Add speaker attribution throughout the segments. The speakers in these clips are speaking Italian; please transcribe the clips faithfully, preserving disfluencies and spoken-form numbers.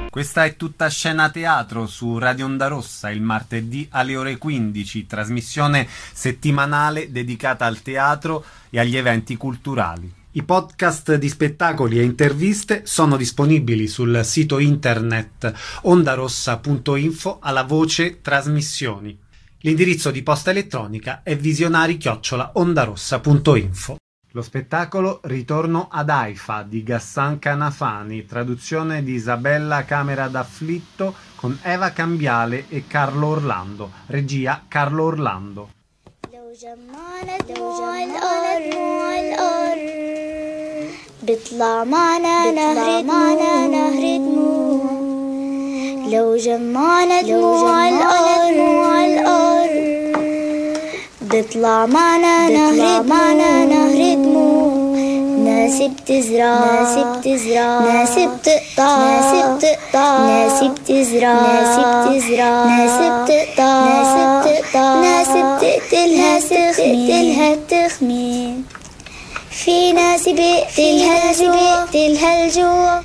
Speaker 1: Questa è Tutta Scena Teatro su Radio Onda Rossa il martedì alle ore quindici, trasmissione settimanale dedicata al teatro e agli eventi culturali. I podcast di spettacoli e interviste sono disponibili sul sito internet ondarossa punto info alla voce trasmissioni. L'indirizzo di posta elettronica è visionari chiocciola ondarossa punto info. Lo spettacolo Ritorno ad Haifa di Ghassan Kanafani, traduzione di Isabella Camera d'Afflitto con Eva Cambiale e Carlo Orlando, regia Carlo Orlando.
Speaker 2: بيطلع معنا نهر دموع لو جمعنا دموع الأرض بيطلع معنا نهر دموع ناس بتزرع ناس بتزرع ناس بتقطع ناس بتقطع ناس بتزرع ناس بتزرع ناس بتقطع ناس بتقطع ناس بتقتلها تقتلها تخمين في ناس بيقتلها بيقتلها الجوع.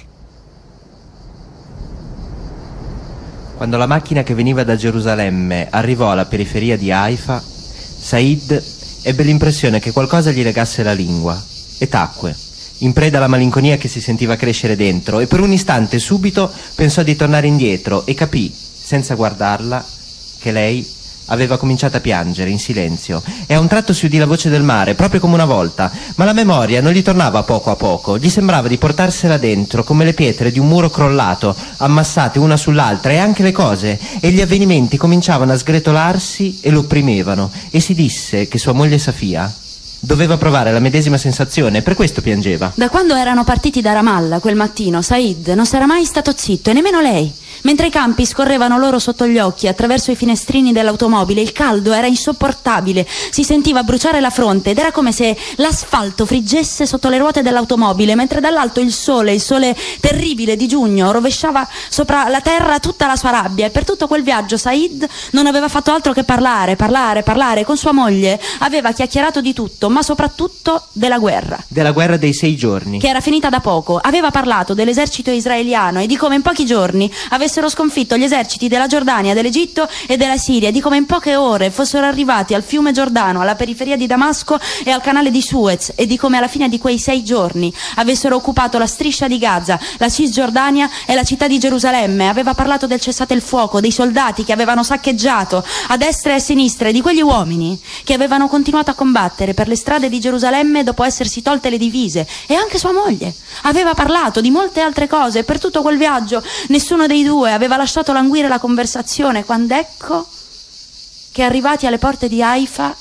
Speaker 3: Quando la macchina che veniva da Gerusalemme arrivò alla periferia di Haifa, Said ebbe l'impressione che qualcosa gli legasse la lingua e tacque, in preda alla malinconia che si sentiva crescere dentro, e per un istante subito pensò di tornare indietro e capì, senza guardarla, che lei aveva cominciato a piangere in silenzio, e a un tratto si udì la voce del mare, proprio come una volta, ma la memoria non gli tornava poco a poco, gli sembrava di portarsela dentro come le pietre di un muro crollato, ammassate una sull'altra, e anche le cose e gli avvenimenti cominciavano a sgretolarsi e lo opprimevano, e si disse che sua moglie Safia doveva provare la medesima sensazione, per questo piangeva.
Speaker 4: Da quando erano partiti da Ramallah quel mattino, Said non s'era mai stato zitto, e nemmeno lei. Mentre i campi scorrevano loro sotto gli occhi, attraverso i finestrini dell'automobile, il caldo era insopportabile, si sentiva bruciare la fronte ed era come se l'asfalto friggesse sotto le ruote dell'automobile, mentre dall'alto il sole, il sole terribile di giugno, rovesciava sopra la terra tutta la sua rabbia. E per tutto quel viaggio Said non aveva fatto altro che parlare, parlare, parlare. Con sua moglie aveva chiacchierato di tutto, ma soprattutto della guerra.
Speaker 3: Della guerra dei sei giorni.
Speaker 4: Che era finita da poco. Aveva parlato dell'esercito israeliano e di come in pochi giorni avessero sconfitto gli eserciti della Giordania, dell'Egitto e della Siria, di come in poche ore fossero arrivati al fiume Giordano, alla periferia di Damasco e al canale di Suez, e di come alla fine di quei sei giorni avessero occupato la striscia di Gaza, la Cisgiordania e la città di Gerusalemme. Aveva parlato del cessate il fuoco, dei soldati che avevano saccheggiato a destra e a sinistra, e di quegli uomini che avevano continuato a combattere per le strade di Gerusalemme dopo essersi tolte le divise. E anche sua moglie aveva parlato di molte altre cose, e per tutto quel viaggio nessuno dei due aveva lasciato languire la conversazione, quando ecco che, arrivati alle porte di Haifa,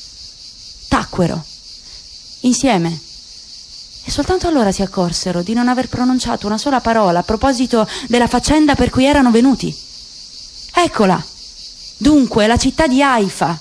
Speaker 4: tacquero insieme, e soltanto allora si accorsero di non aver pronunciato una sola parola a proposito della faccenda per cui erano venuti. Eccola dunque la città di Haifa.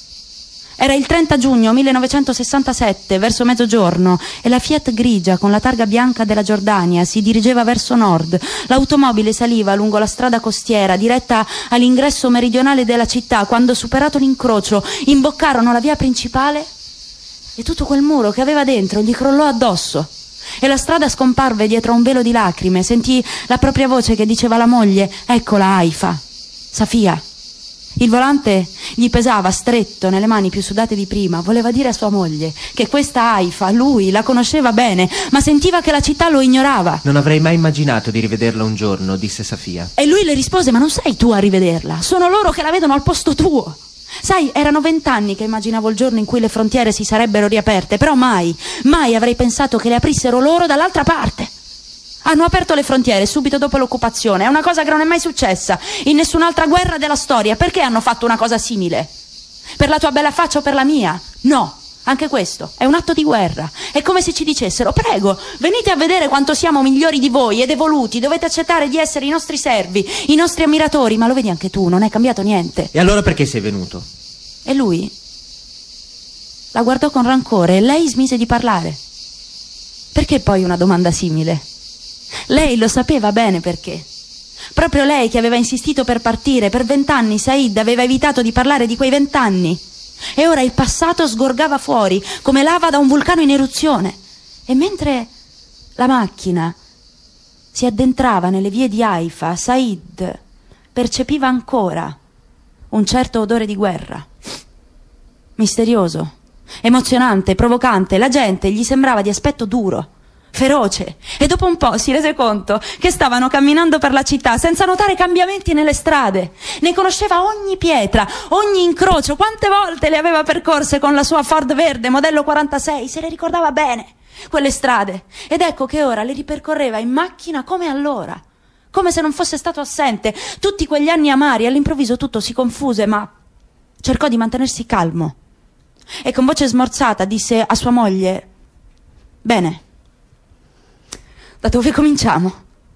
Speaker 4: Era il trenta giugno millenovecentosessantasette, verso mezzogiorno, e la Fiat grigia con la targa bianca della Giordania si dirigeva verso nord. L'automobile saliva lungo la strada costiera diretta all'ingresso meridionale della città, quando, superato l'incrocio, imboccarono la via principale e tutto quel muro che aveva dentro gli crollò addosso. E la strada scomparve dietro a un velo di lacrime. Sentì la propria voce che diceva alla moglie: eccola Haifa, Safia. Il volante gli pesava stretto nelle mani più sudate di prima. Voleva dire a sua moglie che questa Haifa lui la conosceva bene, ma sentiva che la città lo ignorava.
Speaker 3: Non avrei mai immaginato di rivederla un giorno, disse Safia.
Speaker 4: E lui le rispose: ma non sei tu a rivederla, sono loro che la vedono al posto tuo. Sai, erano vent'anni che immaginavo il giorno in cui le frontiere si sarebbero riaperte, però mai, mai avrei pensato che le aprissero loro dall'altra parte. Hanno aperto le frontiere subito dopo l'occupazione. È una cosa che non è mai successa in nessun'altra guerra della storia. Perché hanno fatto una cosa simile? Per la tua bella faccia o per la mia? No, anche questo è un atto di guerra. È come se ci dicessero: prego, venite a vedere quanto siamo migliori di voi ed evoluti. Dovete accettare di essere i nostri servi, i nostri ammiratori. Ma lo vedi anche tu, non è cambiato niente.
Speaker 3: E allora perché sei venuto?
Speaker 4: E lui la guardò con rancore e lei smise di parlare. Perché poi una domanda simile? Lei lo sapeva bene perché. Proprio lei che aveva insistito per partire. Per vent'anni Said aveva evitato di parlare di quei vent'anni. E ora il passato sgorgava fuori come lava da un vulcano in eruzione. E mentre la macchina si addentrava nelle vie di Haifa, Said percepiva ancora un certo odore di guerra. Misterioso, emozionante, provocante. La gente gli sembrava di aspetto duro, feroce, e dopo un po' si rese conto che stavano camminando per la città senza notare cambiamenti nelle strade. Ne conosceva ogni pietra, ogni incrocio. Quante volte le aveva percorse con la sua Ford verde modello quarantasei, se le ricordava bene quelle strade, ed ecco che ora le ripercorreva in macchina come allora, come se non fosse stato assente tutti quegli anni amari. All'improvviso tutto si confuse, ma cercò di mantenersi calmo e con voce smorzata disse a sua moglie: bene, da dove cominciamo?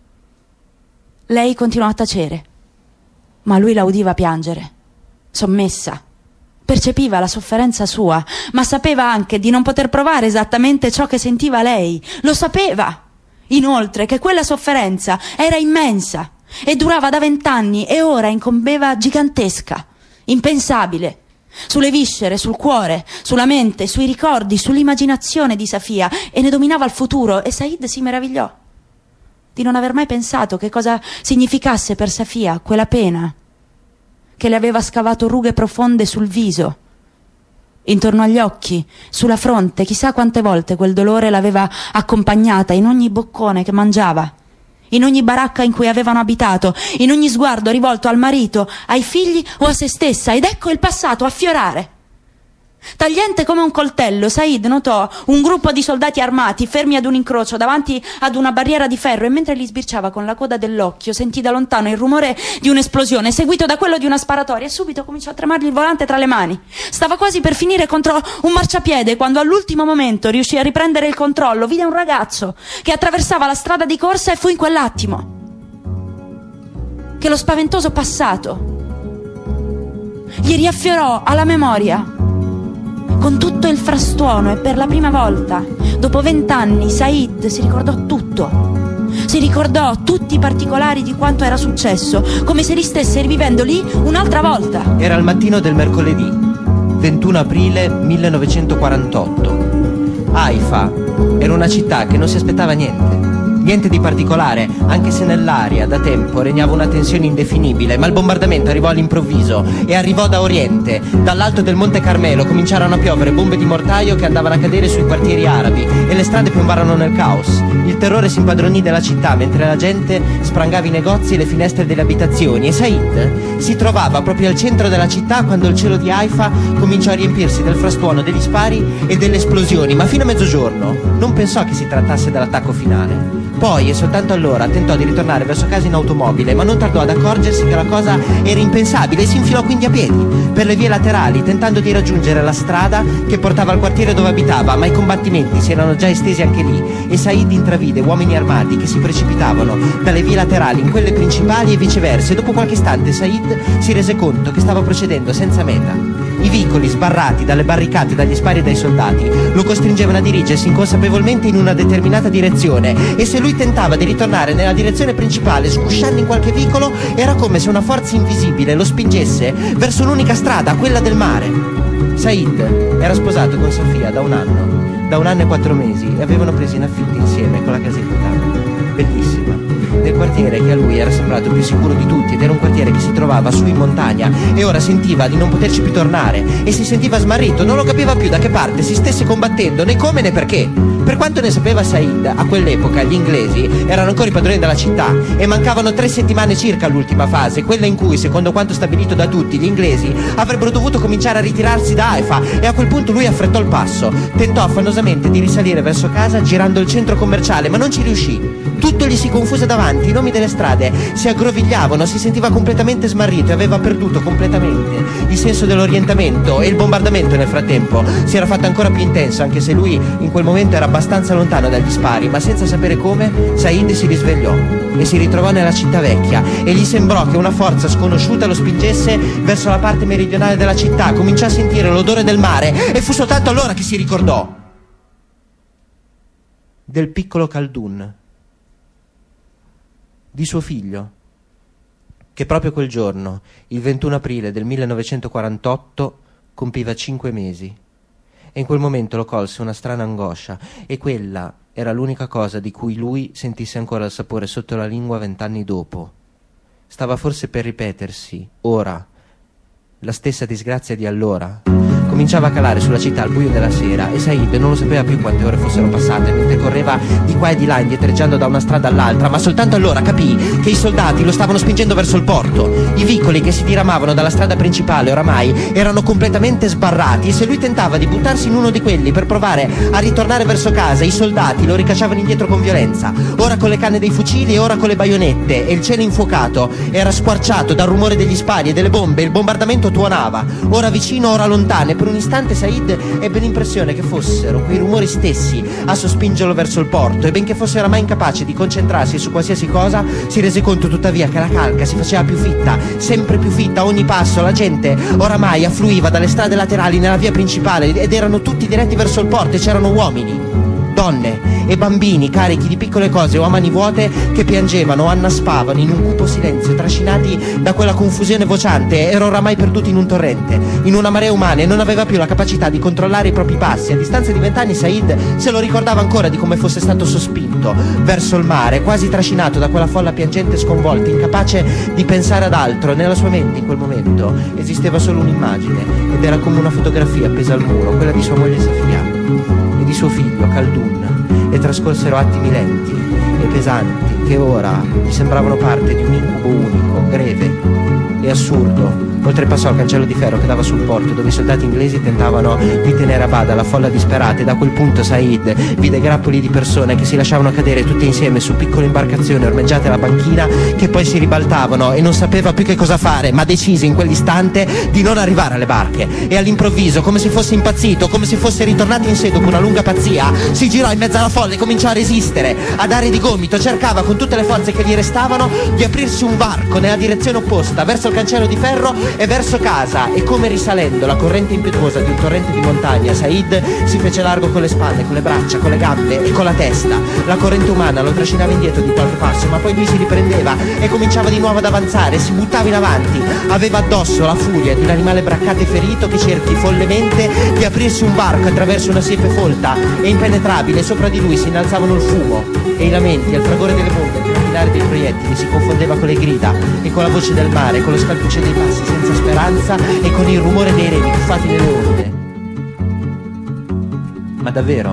Speaker 4: Lei continuò a tacere, ma lui la udiva piangere, sommessa. Percepiva la sofferenza sua, ma sapeva anche di non poter provare esattamente ciò che sentiva lei. Lo sapeva, inoltre, che quella sofferenza era immensa e durava da vent'anni e ora incombeva gigantesca, impensabile, sulle viscere, sul cuore, sulla mente, sui ricordi, sull'immaginazione di Safia, e ne dominava il futuro. E Said si meravigliò di non aver mai pensato che cosa significasse per Safia quella pena che le aveva scavato rughe profonde sul viso, intorno agli occhi, sulla fronte. Chissà quante volte quel dolore l'aveva accompagnata in ogni boccone che mangiava, in ogni baracca in cui avevano abitato, in ogni sguardo rivolto al marito, ai figli o a se stessa. Ed ecco il passato affiorare. Tagliente come un coltello, Said notò un gruppo di soldati armati fermi ad un incrocio davanti ad una barriera di ferro, e mentre li sbirciava con la coda dell'occhio sentì da lontano il rumore di un'esplosione seguito da quello di una sparatoria, e subito cominciò a tremargli il volante tra le mani. Stava quasi per finire contro un marciapiede quando all'ultimo momento riuscì a riprendere il controllo. Vide un ragazzo che attraversava la strada di corsa, e fu in quell'attimo che lo spaventoso passato gli riaffiorò alla memoria con tutto il frastuono, e per la prima volta dopo vent'anni Said si ricordò tutto. Si ricordò tutti i particolari di quanto era successo, come se li stesse rivivendo lì un'altra volta.
Speaker 3: Era il mattino del mercoledì, ventuno aprile millenovecentoquarantotto. Haifa era una città che non si aspettava niente. Niente di particolare, anche se nell'aria da tempo regnava una tensione indefinibile, ma il bombardamento arrivò all'improvviso e arrivò da oriente. Dall'alto del Monte Carmelo cominciarono a piovere bombe di mortaio che andavano a cadere sui quartieri arabi, e le strade piombarono nel caos. Il terrore si impadronì della città mentre la gente sprangava i negozi e le finestre delle abitazioni, e Said si trovava proprio al centro della città quando il cielo di Haifa cominciò a riempirsi del frastuono degli spari e delle esplosioni, ma fino a mezzogiorno non pensò che si trattasse dell'attacco finale. Poi, e soltanto allora, tentò di ritornare verso casa in automobile, ma non tardò ad accorgersi che la cosa era impensabile, e si infilò quindi a piedi per le vie laterali, tentando di raggiungere la strada che portava al quartiere dove abitava, ma i combattimenti si erano già estesi anche lì, e Said intravide uomini armati che si precipitavano dalle vie laterali in quelle principali e viceversa, e dopo qualche istante Said si rese conto che stava procedendo senza meta. I vicoli, sbarrati dalle barricate, dagli spari e dai soldati, lo costringevano a dirigersi inconsapevolmente in una determinata direzione, e se lui tentava di ritornare nella direzione principale, sgusciando in qualche vicolo, era come se una forza invisibile lo spingesse verso l'unica strada, quella del mare. Said era sposato con Safia da un anno, da un anno e quattro mesi, e avevano preso in affitto insieme quella casetta bellissima del quartiere che a lui era sembrato più sicuro di tutti, ed era un quartiere che si trovava su in montagna, e ora sentiva di non poterci più tornare, e si sentiva smarrito, non lo capiva più da che parte si stesse combattendo, né come né perché. Per quanto ne sapeva Said, a quell'epoca gli inglesi erano ancora i padroni della città, e mancavano tre settimane circa all'ultima fase, quella in cui, secondo quanto stabilito da tutti, gli inglesi avrebbero dovuto cominciare a ritirarsi da Haifa, e a quel punto lui affrettò il passo. Tentò affannosamente di risalire verso casa girando il centro commerciale, ma non ci riuscì. Tutto gli si confuse davanti, i nomi delle strade si aggrovigliavano, si sentiva completamente smarrito e aveva perduto completamente il senso dell'orientamento, e il bombardamento nel frattempo si era fatto ancora più intenso, anche se lui in quel momento era abbastanza lontano dagli spari. Ma senza sapere come, Said si risvegliò e si ritrovò nella città vecchia, e gli sembrò che una forza sconosciuta lo spingesse verso la parte meridionale della città. Cominciò a sentire l'odore del mare, e fu soltanto allora che si ricordò del piccolo Khaldun, di suo figlio, che proprio quel giorno, il ventuno aprile del millenovecentoquarantotto, compiva cinque mesi. E in quel momento lo colse una strana angoscia, e quella era l'unica cosa di cui lui sentisse ancora il sapore sotto la lingua vent'anni dopo. Stava forse per ripetersi, ora, la stessa disgrazia di allora. Cominciava a calare sulla città al buio della sera e Said non lo sapeva più quante ore fossero passate mentre correva di qua e di là indietreggiando da una strada all'altra, ma soltanto allora capì che i soldati lo stavano spingendo verso il porto. I vicoli che si diramavano dalla strada principale oramai erano completamente sbarrati e se lui tentava di buttarsi in uno di quelli per provare a ritornare verso casa, i soldati lo ricacciavano indietro con violenza, ora con le canne dei fucili e ora con le baionette, e il cielo infuocato era squarciato dal rumore degli spari e delle bombe. Il bombardamento tuonava, ora vicino, ora lontano, e per un istante Said ebbe l'impressione che fossero quei rumori stessi a sospingerlo verso il porto, e benché fosse oramai incapace di concentrarsi su qualsiasi cosa, si rese conto tuttavia che la calca si faceva più fitta, sempre più fitta a ogni passo. La gente oramai affluiva dalle strade laterali nella via principale ed erano tutti diretti verso il porto, e c'erano uomini, donne e bambini carichi di piccole cose o a mani vuote che piangevano o annaspavano in un cupo silenzio, trascinati da quella confusione vociante. Era oramai perduti in un torrente, in una marea umana, e non aveva più la capacità di controllare i propri passi. A distanza di vent'anni Said se lo ricordava ancora di come fosse stato sospinto verso il mare, quasi trascinato da quella folla piangente e sconvolta, incapace di pensare ad altro. Nella sua mente in quel momento esisteva solo un'immagine, ed era come una fotografia appesa al muro, quella di sua moglie Safia e di suo figlio Khaldun, e trascorsero attimi lenti e pesanti che ora gli sembravano parte di un incubo unico, breve e assurdo. Oltrepassò il cancello di ferro che dava sul porto, dove i soldati inglesi tentavano di tenere a bada la folla disperata, e da quel punto Said vide grappoli di persone che si lasciavano cadere tutte insieme su piccole imbarcazioni ormeggiate alla banchina, che poi si ribaltavano, e non sapeva più che cosa fare, ma decise in quell'istante di non arrivare alle barche. E all'improvviso, come se fosse impazzito, come se fosse ritornato in sé dopo una lunga pazzia, si girò in mezzo alla folla e cominciò a resistere, a dare di gomito. Cercava con tutte le forze che gli restavano di aprirsi un varco nella direzione opposta, verso il cancello di ferro e verso casa, e come risalendo la corrente impetuosa di un torrente di montagna, Said si fece largo con le spalle, con le braccia, con le gambe e con la testa. La corrente umana lo trascinava indietro di qualche passo, ma poi lui si riprendeva e cominciava di nuovo ad avanzare, si buttava in avanti. Aveva addosso la furia di un animale braccato e ferito che cerchi follemente di aprirsi un varco attraverso una siepe folta e impenetrabile. Sopra di lui si innalzavano il fumo e i lamenti, e il fragore delle bombe, il trafilare dei proiettili si confondeva con le grida e con la voce del mare, con lo scalpiccio dei passi senza speranza e con il rumore dei remi tuffati nelle onde. Ma davvero?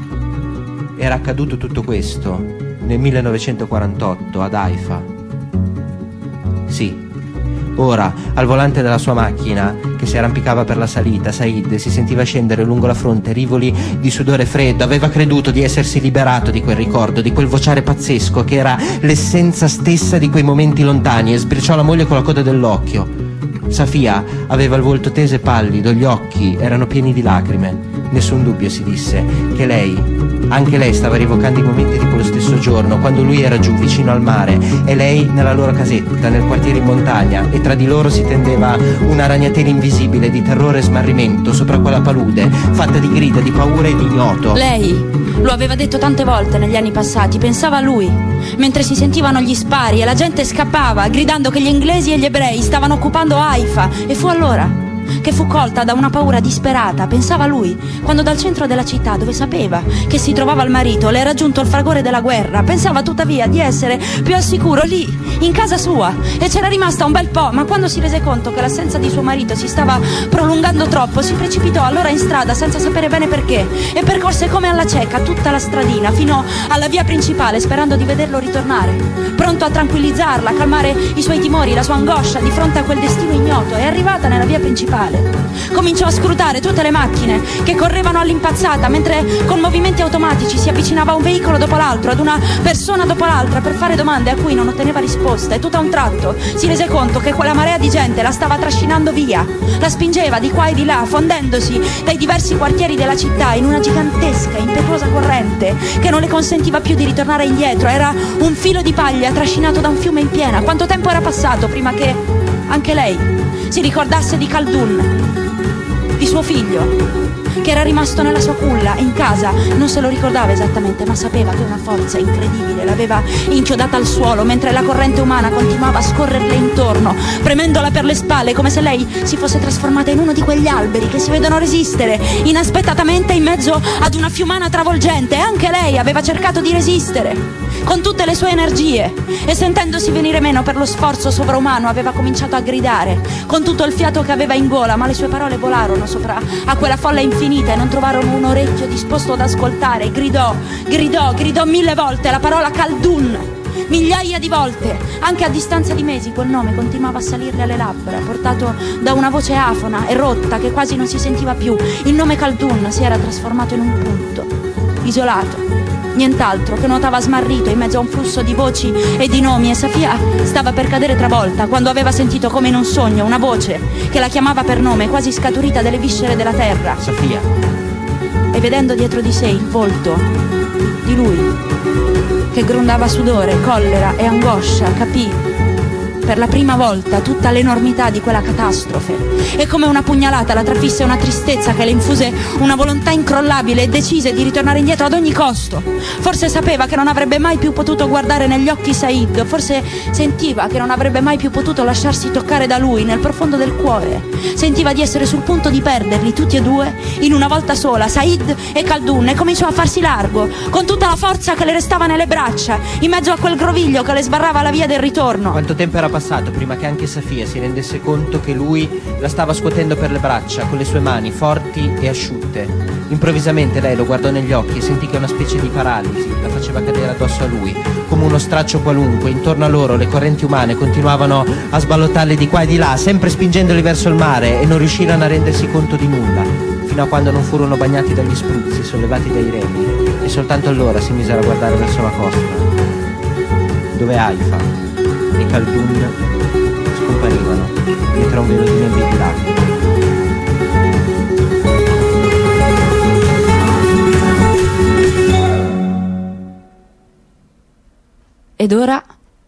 Speaker 3: Era accaduto tutto questo nel millenovecentoquarantotto ad Haifa? Sì. Ora, al volante della sua macchina, che si arrampicava per la salita, Said si sentiva scendere lungo la fronte rivoli di sudore freddo. Aveva creduto di essersi liberato di quel ricordo, di quel vociare pazzesco che era l'essenza stessa di quei momenti lontani, e sbriciò la moglie con la coda dell'occhio. Safia aveva il volto teso e pallido, gli occhi erano pieni di lacrime. Nessun dubbio, si disse, che lei, anche lei stava rievocando i momenti di quello stesso giorno, quando lui era giù vicino al mare e lei nella loro casetta nel quartiere in montagna, e tra di loro si tendeva una ragnatela invisibile di terrore e smarrimento sopra quella palude fatta di grida, di paura e di ignoto.
Speaker 4: Lei lo aveva detto tante volte negli anni passati, pensava a lui mentre si sentivano gli spari e la gente scappava gridando che gli inglesi e gli ebrei stavano occupando Haifa, e fu allora che fu colta da una paura disperata. Pensava a lui quando dal centro della città, dove sapeva che si trovava il marito, le era giunto il fragore della guerra. Pensava tuttavia di essere più al sicuro lì, in casa sua, e c'era rimasta un bel po', ma quando si rese conto che l'assenza di suo marito si stava prolungando troppo, si precipitò allora in strada senza sapere bene perché, e percorse come alla cieca tutta la stradina fino alla via principale, sperando di vederlo ritornare, pronto a tranquillizzarla, a calmare i suoi timori, la sua angoscia di fronte a quel destino ignoto. È arrivata nella via principale, cominciò a scrutare tutte le macchine che correvano all'impazzata, mentre con movimenti automatici si avvicinava a un veicolo dopo l'altro, ad una persona dopo l'altra, per fare domande a cui non otteneva risposta, e tutto a un tratto si rese conto che quella marea di gente la stava trascinando via, la spingeva di qua e di là, fondendosi dai diversi quartieri della città in una gigantesca, impetuosa corrente che non le consentiva più di ritornare indietro. Era un filo di paglia trascinato da un fiume in piena. Quanto tempo era passato prima che anche lei si ricordasse di Khaldun, di suo figlio, che che era rimasto nella sua culla, in casa. Non se lo ricordava esattamente, ma sapeva che una forza incredibile l'aveva inchiodata al suolo, mentre la corrente umana continuava a scorrerle intorno, premendola per le spalle, come se lei si fosse trasformata in uno di quegli alberi che si vedono resistere inaspettatamente in mezzo ad una fiumana travolgente. E anche lei aveva cercato di resistere con tutte le sue energie, e sentendosi venire meno per lo sforzo sovrumano aveva cominciato a gridare con tutto il fiato che aveva in gola, ma le sue parole volarono sopra a quella folla infinita e non trovarono un orecchio disposto ad ascoltare. Gridò, gridò, gridò mille volte la parola Khaldun, migliaia di volte. Anche a distanza di mesi quel nome continuava a salirle alle labbra, portato da una voce afona e rotta che quasi non si sentiva più. Il nome Khaldun si era trasformato in un punto isolato, nient'altro, che nuotava smarrito in mezzo a un flusso di voci e di nomi, e Safia stava per cadere travolta quando aveva sentito come in un sogno una voce che la chiamava per nome, quasi scaturita dalle viscere della terra.
Speaker 3: Safia.
Speaker 4: E vedendo dietro di sé il volto di lui che grondava sudore, collera e angoscia, capì per la prima volta tutta l'enormità di quella catastrofe, e come una pugnalata la trafisse una tristezza che le infuse una volontà incrollabile, e decise di ritornare indietro ad ogni costo. Forse sapeva che non avrebbe mai più potuto guardare negli occhi Said, forse sentiva che non avrebbe mai più potuto lasciarsi toccare da lui nel profondo del cuore. Sentiva di essere sul punto di perderli tutti e due in una volta sola, Said e Khaldun, e cominciò a farsi largo con tutta la forza che le restava nelle braccia in mezzo a quel groviglio che le sbarrava la via del ritorno.
Speaker 3: Quanto tempo era passato prima che anche Safia si rendesse conto che lui la stava scuotendo per le braccia con le sue mani forti e asciutte. Improvvisamente lei lo guardò negli occhi e sentì che una specie di paralisi la faceva cadere addosso a lui come uno straccio qualunque. Intorno a loro le correnti umane continuavano a sballottarle di qua e di là, sempre spingendoli verso il mare, e non riuscirono a rendersi conto di nulla fino a quando non furono bagnati dagli spruzzi sollevati dai remi, e soltanto allora si misero a guardare verso la costa, dove Haifa e Khaldun scomparivano dietro a un velo di nebbie di lacrime.
Speaker 4: Ed ora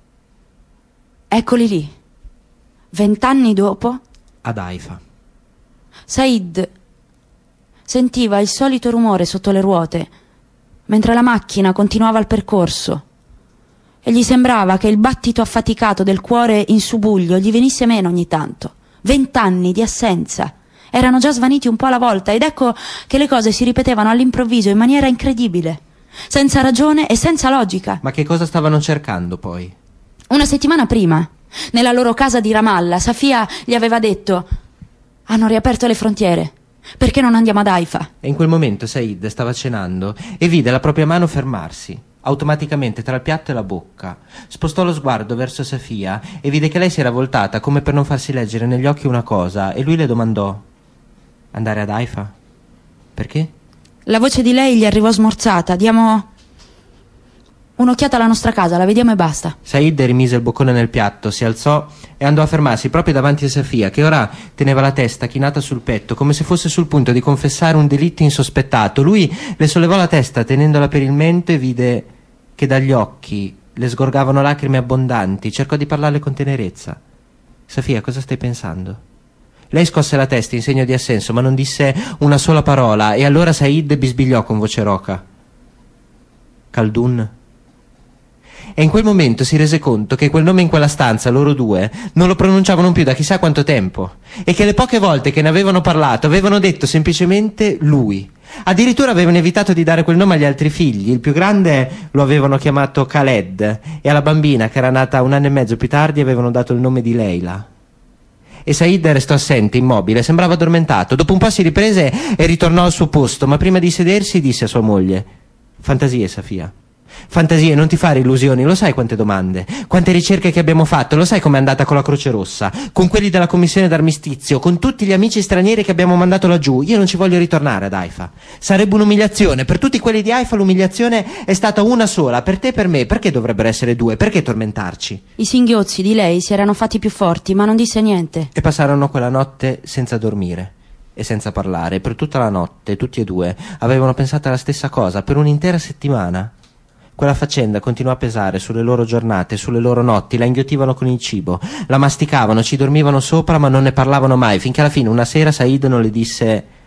Speaker 4: eccoli lì, vent'anni dopo,
Speaker 3: ad Haifa.
Speaker 4: Said sentiva il solito rumore sotto le ruote mentre la macchina continuava il percorso, e gli sembrava che il battito affaticato del cuore in subuglio gli venisse meno ogni tanto. Vent'anni di assenza erano già svaniti un po' alla volta, ed ecco che le cose si ripetevano all'improvviso in maniera incredibile, senza ragione e senza logica.
Speaker 3: Ma che cosa stavano cercando poi?
Speaker 4: Una settimana prima, nella loro casa di Ramallah, Safia gli aveva detto: hanno riaperto le frontiere, perché non andiamo ad Haifa?
Speaker 3: E in quel momento Said stava cenando e vide la propria mano fermarsi automaticamente tra il piatto e la bocca. Spostò lo sguardo verso Safia e vide che lei si era voltata come per non farsi leggere negli occhi una cosa, e lui le domandò: andare ad Haifa? Perché?
Speaker 4: La voce di lei gli arrivò smorzata: diamo un'occhiata alla nostra casa, la vediamo e basta.
Speaker 3: Said rimise il boccone nel piatto, si alzò e andò a fermarsi proprio davanti a Safia, che ora teneva la testa chinata sul petto come se fosse sul punto di confessare un delitto insospettato. Lui le sollevò la testa tenendola per il mento e vide che dagli occhi le sgorgavano lacrime abbondanti. Cercò di parlarle con tenerezza. Safia, cosa stai pensando? Lei scosse la testa in segno di assenso, ma non disse una sola parola, e allora Said bisbigliò con voce roca: Khaldun. E in quel momento si rese conto che quel nome in quella stanza, loro due, non lo pronunciavano più da chissà quanto tempo, e che le poche volte che ne avevano parlato avevano detto semplicemente lui. Addirittura avevano evitato di dare quel nome agli altri figli. Il più grande lo avevano chiamato Khaled, e alla bambina, che era nata un anno e mezzo più tardi, avevano dato il nome di Leila. E Said restò assente, immobile, sembrava addormentato. Dopo un po' si riprese e ritornò al suo posto, ma prima di sedersi disse a sua moglie: fantasie, Safia. Fantasie, non ti fare illusioni, lo sai quante domande, quante ricerche che abbiamo fatto, lo sai com'è andata con la Croce Rossa, con quelli della commissione d'armistizio, con tutti gli amici stranieri che abbiamo mandato laggiù. Io non ci voglio ritornare ad Haifa, sarebbe un'umiliazione. Per tutti quelli di Haifa l'umiliazione è stata una sola, per te e per me. Perché dovrebbero essere due? Perché tormentarci?
Speaker 4: I singhiozzi di lei si erano fatti più forti, ma non disse niente.
Speaker 3: E passarono quella notte senza dormire e senza parlare. Per tutta la notte tutti e due avevano pensato alla stessa cosa per un'intera settimana. Quella faccenda continuò a pesare sulle loro giornate, sulle loro notti. La inghiottivano con il cibo, la masticavano, ci dormivano sopra, ma non ne parlavano mai, finché alla fine una sera Said non le disse: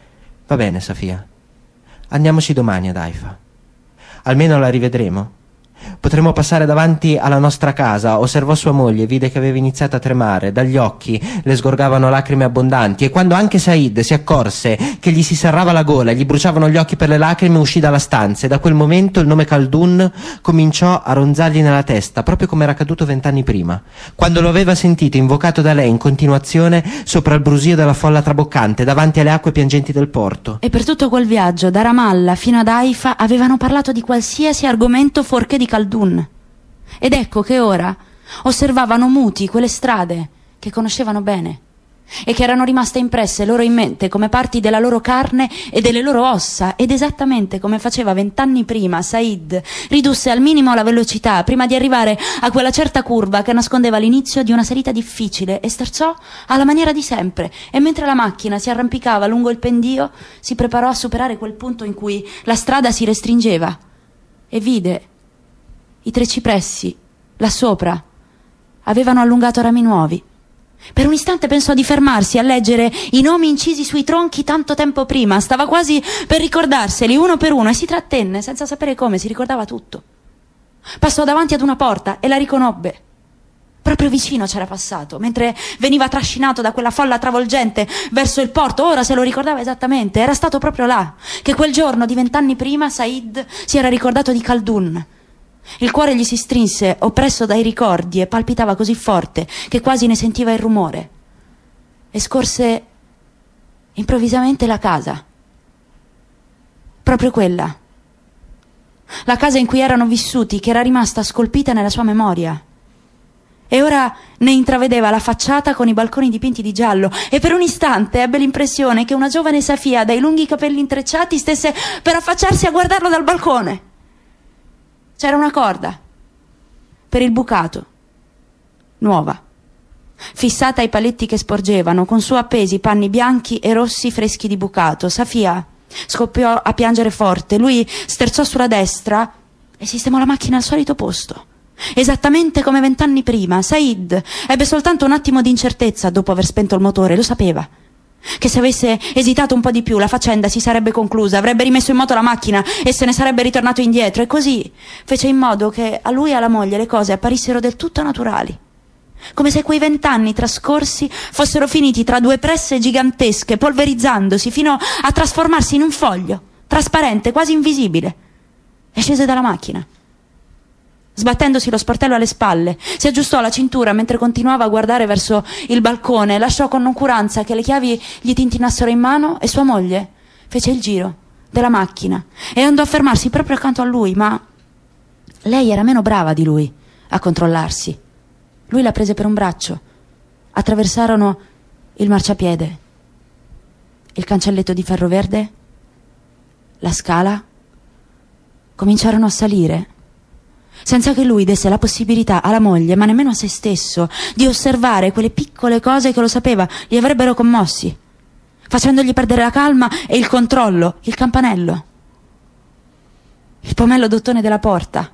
Speaker 3: Va bene, Safia. Andiamoci domani ad Haifa. Almeno la rivedremo. Potremmo passare davanti alla nostra casa. Osservò sua moglie, vide che aveva iniziato a tremare, dagli occhi le sgorgavano lacrime abbondanti, e quando anche Said si accorse che gli si serrava la gola e gli bruciavano gli occhi per le lacrime, uscì dalla stanza, e da quel momento il nome Khaldun cominciò a ronzargli nella testa, proprio come era accaduto vent'anni prima, quando lo aveva sentito invocato da lei in continuazione sopra il brusio della folla traboccante, davanti alle acque piangenti del porto.
Speaker 4: E per tutto quel viaggio, da Ramallah fino ad Haifa, avevano parlato di qualsiasi argomento fuorché di Khaldun. Ed ecco che ora osservavano muti quelle strade che conoscevano bene e che erano rimaste impresse loro in mente come parti della loro carne e delle loro ossa, ed esattamente come faceva vent'anni prima Said ridusse al minimo la velocità prima di arrivare a quella certa curva che nascondeva l'inizio di una salita difficile, e sterzò alla maniera di sempre, e mentre la macchina si arrampicava lungo il pendio si preparò a superare quel punto in cui la strada si restringeva e vide i tre cipressi, là sopra, avevano allungato rami nuovi. Per un istante pensò di fermarsi a leggere i nomi incisi sui tronchi tanto tempo prima. Stava quasi per ricordarseli uno per uno e si trattenne, senza sapere come, si ricordava tutto. Passò davanti ad una porta e la riconobbe. Proprio vicino c'era passato, mentre veniva trascinato da quella folla travolgente verso il porto. Ora se lo ricordava esattamente, era stato proprio là che quel giorno di vent'anni prima Said si era ricordato di Khaldun. Il cuore gli si strinse, oppresso dai ricordi, e palpitava così forte che quasi ne sentiva il rumore. E scorse improvvisamente la casa. Proprio quella. La casa in cui erano vissuti, che era rimasta scolpita nella sua memoria. E ora ne intravedeva la facciata con i balconi dipinti di giallo, e per un istante ebbe l'impressione che una giovane Safia dai lunghi capelli intrecciati stesse per affacciarsi a guardarlo dal balcone. C'era una corda per il bucato, nuova, fissata ai paletti che sporgevano, con su appesi panni bianchi e rossi freschi di bucato. Safia scoppiò a piangere forte. Lui sterzò sulla destra e sistemò la macchina al solito posto, esattamente come vent'anni prima. Said ebbe soltanto un attimo di incertezza dopo aver spento il motore. Lo sapeva che se avesse esitato un po' di più la faccenda si sarebbe conclusa, avrebbe rimesso in moto la macchina e se ne sarebbe ritornato indietro, e così fece in modo che a lui e alla moglie le cose apparissero del tutto naturali, come se quei vent'anni trascorsi fossero finiti tra due presse gigantesche, polverizzandosi fino a trasformarsi in un foglio trasparente, quasi invisibile. E scese dalla macchina, sbattendosi lo sportello alle spalle, si aggiustò la cintura mentre continuava a guardare verso il balcone, lasciò con noncuranza che le chiavi gli tintinassero in mano, e sua moglie fece il giro della macchina e andò a fermarsi proprio accanto a lui, ma lei era meno brava di lui a controllarsi. Lui la prese per un braccio, attraversarono il marciapiede, il cancelletto di ferro verde, la scala, cominciarono a salire, senza che lui desse la possibilità alla moglie, ma nemmeno a se stesso, di osservare quelle piccole cose che, lo sapeva, li avrebbero commossi, facendogli perdere la calma e il controllo. Il campanello, il pomello d'ottone della porta,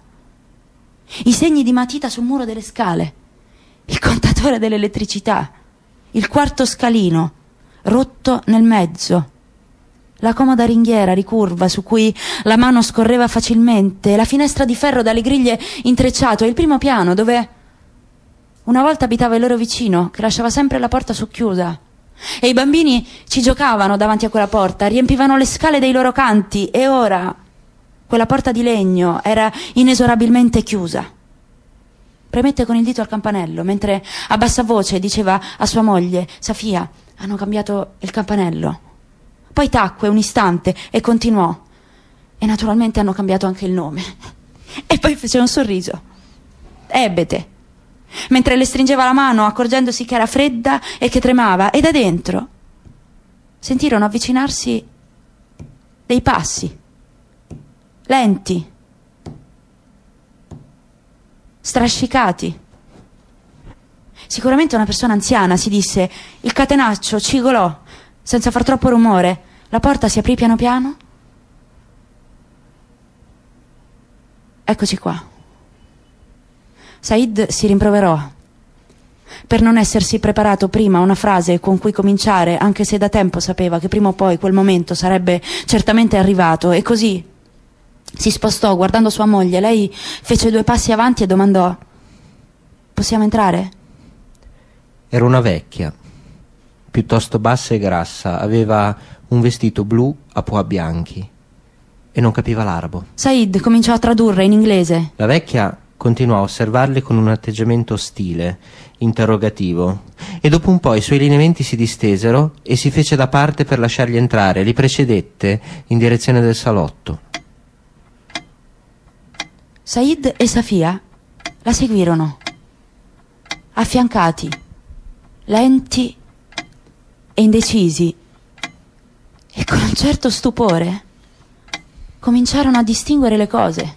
Speaker 4: i segni di matita sul muro delle scale, il contatore dell'elettricità, il quarto scalino rotto nel mezzo, la comoda ringhiera ricurva su cui la mano scorreva facilmente, la finestra di ferro dalle griglie intrecciato, e il primo piano dove una volta abitava il loro vicino, che lasciava sempre la porta socchiusa, e i bambini ci giocavano davanti a quella porta, riempivano le scale dei loro canti, e ora quella porta di legno era inesorabilmente chiusa. Premette con il dito al campanello mentre a bassa voce diceva a sua moglie: Safia, hanno cambiato il campanello. Poi tacque un istante e continuò: e naturalmente hanno cambiato anche il nome. E poi fece un sorriso ebete mentre le stringeva la mano, accorgendosi che era fredda e che tremava, e da dentro sentirono avvicinarsi dei passi lenti, strascicati. Sicuramente una persona anziana, si disse. Il catenaccio cigolò senza far troppo rumore. La porta si aprì piano piano. Eccoci qua. Said si rimproverò. per non essersi preparato prima una frase con cui cominciare, anche se da tempo sapeva che prima o poi quel momento sarebbe certamente arrivato, e così si spostò guardando sua moglie. Lei fece due passi avanti e domandò: possiamo entrare?
Speaker 3: Era una vecchia, piuttosto bassa e grassa, aveva un vestito blu a pois bianchi e non capiva l'arabo.
Speaker 4: Said cominciò a tradurre in inglese.
Speaker 3: La vecchia continuò a osservarli con un atteggiamento ostile, interrogativo, e dopo un po' i suoi lineamenti si distesero e si fece da parte per lasciarli entrare. Li precedette in direzione del salotto.
Speaker 4: Said e Safia la seguirono, affiancati, lenti e indecisi, e con un certo stupore cominciarono a distinguere le cose.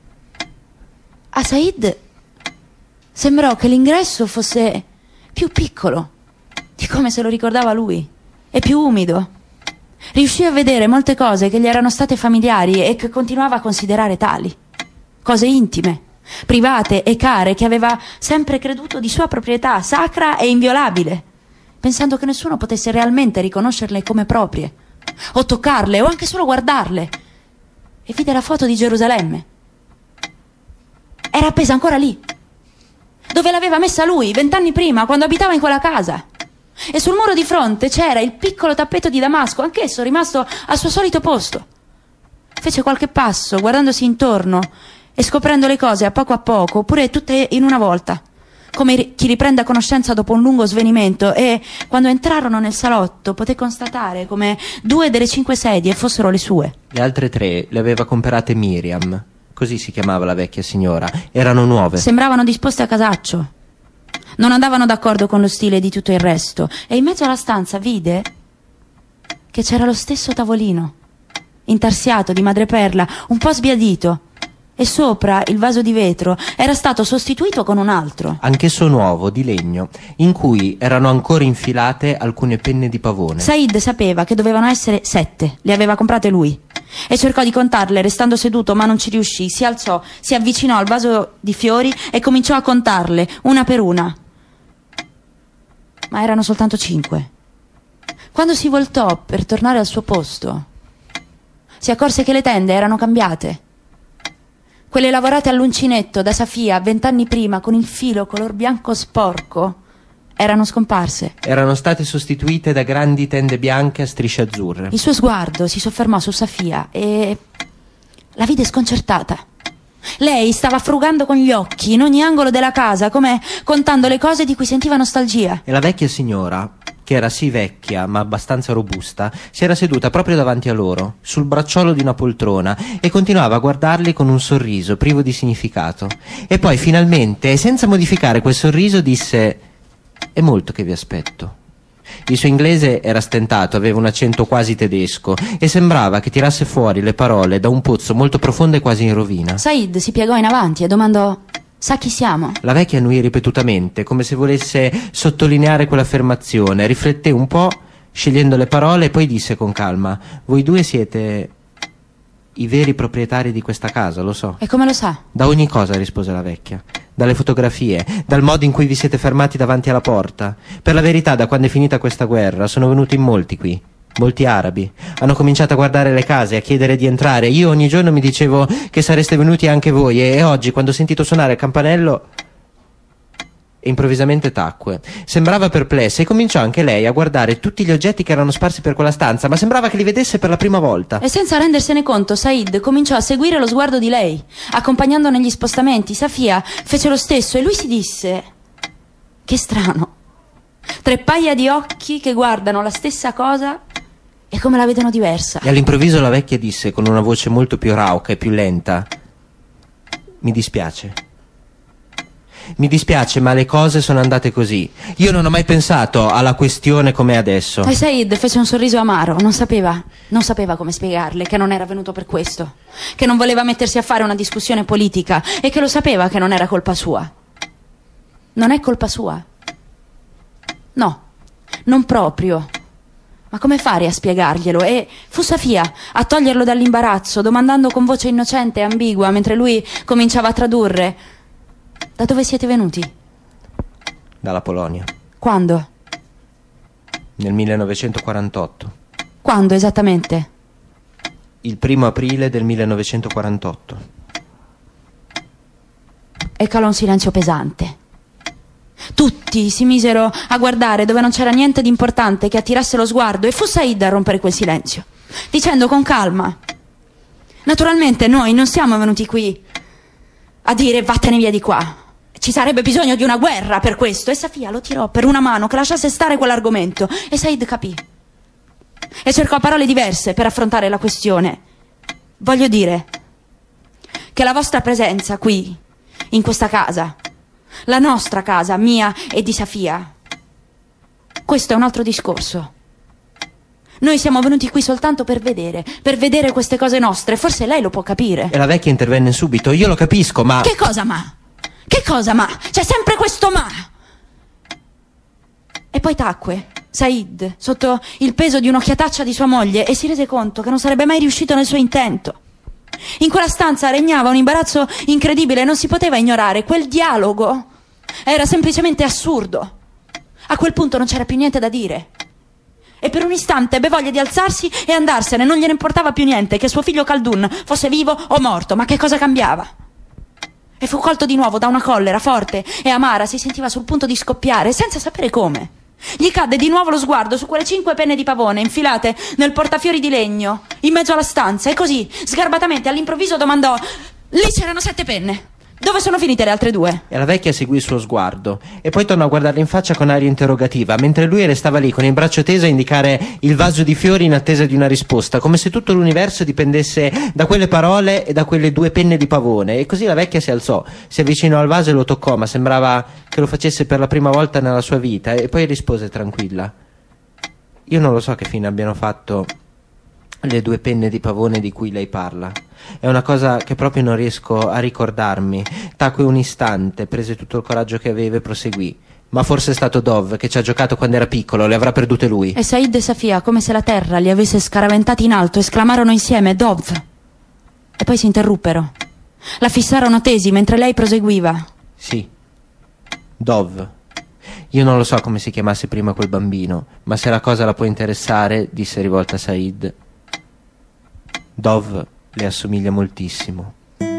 Speaker 4: A Said sembrò che l'ingresso fosse più piccolo di come se lo ricordava lui, e più umido. Riuscì a vedere molte cose che gli erano state familiari e che continuava a considerare tali, cose intime, private e care, che aveva sempre creduto di sua proprietà, sacra e inviolabile, pensando che nessuno potesse realmente riconoscerle come proprie, o toccarle, o anche solo guardarle. E vide la foto di Gerusalemme. Era appesa ancora lì, dove l'aveva messa lui vent'anni prima, quando abitava in quella casa. E sul muro di fronte c'era il piccolo tappeto di damasco, anch'esso rimasto al suo solito posto. Fece qualche passo, guardandosi intorno e scoprendo le cose a poco a poco, oppure tutte in una volta, come chi riprende conoscenza dopo un lungo svenimento. E quando entrarono nel salotto poté constatare come due delle cinque sedie fossero le sue.
Speaker 3: Le altre tre le aveva comperate Miriam, così si chiamava la vecchia signora. Erano nuove.
Speaker 4: Sembravano disposte a casaccio. Non andavano d'accordo con lo stile di tutto il resto, e in mezzo alla stanza vide che c'era lo stesso tavolino, intarsiato di madreperla, un po' sbiadito, e sopra il vaso di vetro era stato sostituito con un altro,
Speaker 3: anch'esso nuovo, di legno, in cui erano ancora infilate alcune penne di pavone.
Speaker 4: Said sapeva che dovevano essere sette, le aveva comprate lui, e cercò di contarle restando seduto, ma non ci riuscì. Si alzò, si avvicinò al vaso di fiori e cominciò a contarle una per una, ma erano soltanto cinque. Quando si voltò per tornare al suo posto, si accorse che le tende erano cambiate. Quelle lavorate all'uncinetto da Safia vent'anni prima con il filo color bianco sporco erano scomparse.
Speaker 3: Erano state sostituite da grandi tende bianche a strisce azzurre.
Speaker 4: Il suo sguardo si soffermò su Safia e la vide sconcertata. Lei stava frugando con gli occhi in ogni angolo della casa, come contando le cose di cui sentiva nostalgia.
Speaker 3: E la vecchia signora, che era sì vecchia ma abbastanza robusta, si era seduta proprio davanti a loro, sul bracciolo di una poltrona, e continuava a guardarli con un sorriso privo di significato. E poi finalmente, senza modificare quel sorriso, disse: «È molto che vi aspetto». Il suo inglese era stentato, aveva un accento quasi tedesco e sembrava che tirasse fuori le parole da un pozzo molto profondo e quasi in rovina.
Speaker 4: Said si piegò in avanti e domandò: «Sa chi siamo?»
Speaker 3: La vecchia annuì ripetutamente, come se volesse sottolineare quell'affermazione. Rifletté un po', scegliendo le parole, e poi disse con calma: «Voi due siete i veri proprietari di questa casa, lo so».
Speaker 4: «E come lo sa?»
Speaker 3: «Da ogni cosa», rispose la vecchia. «Dalle fotografie, dal modo in cui vi siete fermati davanti alla porta. Per la verità, da quando è finita questa guerra, sono venuti in molti qui. Molti arabi. Hanno cominciato a guardare le case, a chiedere di entrare. Io ogni giorno mi dicevo che sareste venuti anche voi, e, e oggi, quando ho sentito suonare il campanello, improvvisamente tacque. Sembrava perplessa e cominciò anche lei a guardare tutti gli oggetti che erano sparsi per quella stanza, ma sembrava che li vedesse per la prima volta.
Speaker 4: E senza rendersene conto, Said cominciò a seguire lo sguardo di lei, accompagnando negli spostamenti. Safia fece lo stesso e lui si disse: «Che strano. Tre paia di occhi che guardano la stessa cosa e come la vedono diversa».
Speaker 3: E all'improvviso la vecchia disse con una voce molto più rauca e più lenta: «Mi dispiace. Mi dispiace, ma le cose sono andate così. Io non ho mai pensato alla questione come adesso».
Speaker 4: E Said fece un sorriso amaro. Non sapeva, non sapeva come spiegarle che non era venuto per questo, che non voleva mettersi a fare una discussione politica e che lo sapeva che non era colpa sua. Non è colpa sua. No, non proprio. Ma come fare a spiegarglielo? E fu Safia a toglierlo dall'imbarazzo, domandando con voce innocente e ambigua, mentre lui cominciava a tradurre: «Da dove siete venuti?»
Speaker 3: dalla Polonia.
Speaker 4: Quando?
Speaker 3: Nel millenovecentoquarantotto.
Speaker 4: Quando esattamente?
Speaker 3: Il primo aprile del millenovecentoquarantotto.
Speaker 4: E calò un silenzio pesante. Tutti si misero a guardare dove non c'era niente di importante che attirasse lo sguardo, e fu Said a rompere quel silenzio, dicendo con calma: naturalmente noi non siamo venuti qui a dire vattene via di qua. Ci sarebbe bisogno di una guerra per questo. E Safia lo tirò per una mano che lasciasse stare quell'argomento, e Said capì e cercò parole diverse per affrontare la questione. Voglio dire che la vostra presenza qui, in questa casa, la nostra casa, mia e di Safia, questo è un altro discorso. Noi siamo venuti qui soltanto per vedere, per vedere queste cose nostre. Forse lei lo può capire.
Speaker 3: E la vecchia intervenne subito: io lo capisco, ma...
Speaker 4: Che cosa ma? Che cosa ma? C'è sempre questo ma! E poi tacque Said sotto il peso di un'occhiataccia di sua moglie e si rese conto che non sarebbe mai riuscito nel suo intento. In quella stanza regnava un imbarazzo incredibile, non si poteva ignorare. Quel dialogo era semplicemente assurdo. A quel punto non c'era più niente da dire. E per un istante ebbe voglia di alzarsi e andarsene. Non gliene importava più niente che suo figlio Khaldun fosse vivo o morto. Ma che cosa cambiava? E fu colto di nuovo da una collera forte e amara. Si sentiva sul punto di scoppiare, senza sapere come. Gli cadde di nuovo lo sguardo su quelle cinque penne di pavone infilate nel portafiori di legno in mezzo alla stanza, e così, sgarbatamente, all'improvviso domandò: lì c'erano sette penne, dove sono finite le altre due?
Speaker 3: E la vecchia seguì il suo sguardo e poi tornò a guardarlo in faccia con aria interrogativa, mentre lui restava lì con il braccio teso a indicare il vaso di fiori in attesa di una risposta, come se tutto l'universo dipendesse da quelle parole e da quelle due penne di pavone. E così la vecchia si alzò, si avvicinò al vaso e lo toccò, ma sembrava che lo facesse per la prima volta nella sua vita, e poi rispose tranquilla: io non lo so che fine abbiano fatto le due penne di pavone di cui lei parla. È una cosa che proprio non riesco a ricordarmi. Tacque un istante, prese tutto il coraggio che aveva e proseguì: ma forse è stato Dov che ci ha giocato quando era piccolo, le avrà perdute lui.
Speaker 4: E Said e Safia, come se la terra li avesse scaraventati in alto, esclamarono insieme: Dov! E poi si interruppero. La fissarono tesi mentre lei proseguiva:
Speaker 3: sì, Dov. Io non lo so come si chiamasse prima quel bambino, ma se la cosa la può interessare, disse rivolta a Said, Dov le assomiglia moltissimo.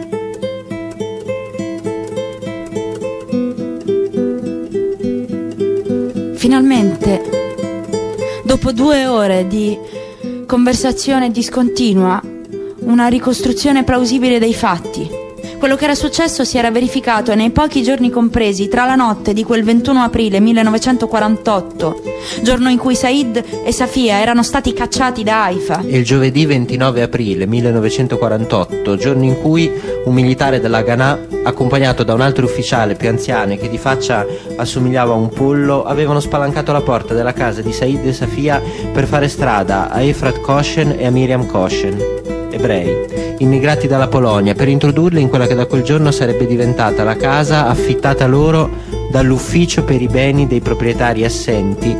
Speaker 4: Finalmente, dopo due ore di conversazione discontinua, una ricostruzione plausibile dei fatti. Quello che era successo si era verificato nei pochi giorni compresi tra la notte di quel ventuno aprile millenovecentoquarantotto, giorno in cui Said e Safia erano stati cacciati da Haifa,
Speaker 3: e il giovedì ventinove aprile millenovecentoquarantotto, giorno in cui un militare dell'Haganah, accompagnato da un altro ufficiale più anziano che di faccia assomigliava a un pollo, avevano spalancato la porta della casa di Said e Safia per fare strada a Efrat Koshen e a Miriam Koshen, ebrei, immigrati dalla Polonia, per introdurli in quella che da quel giorno sarebbe diventata la casa affittata loro dall'ufficio per i beni dei proprietari assenti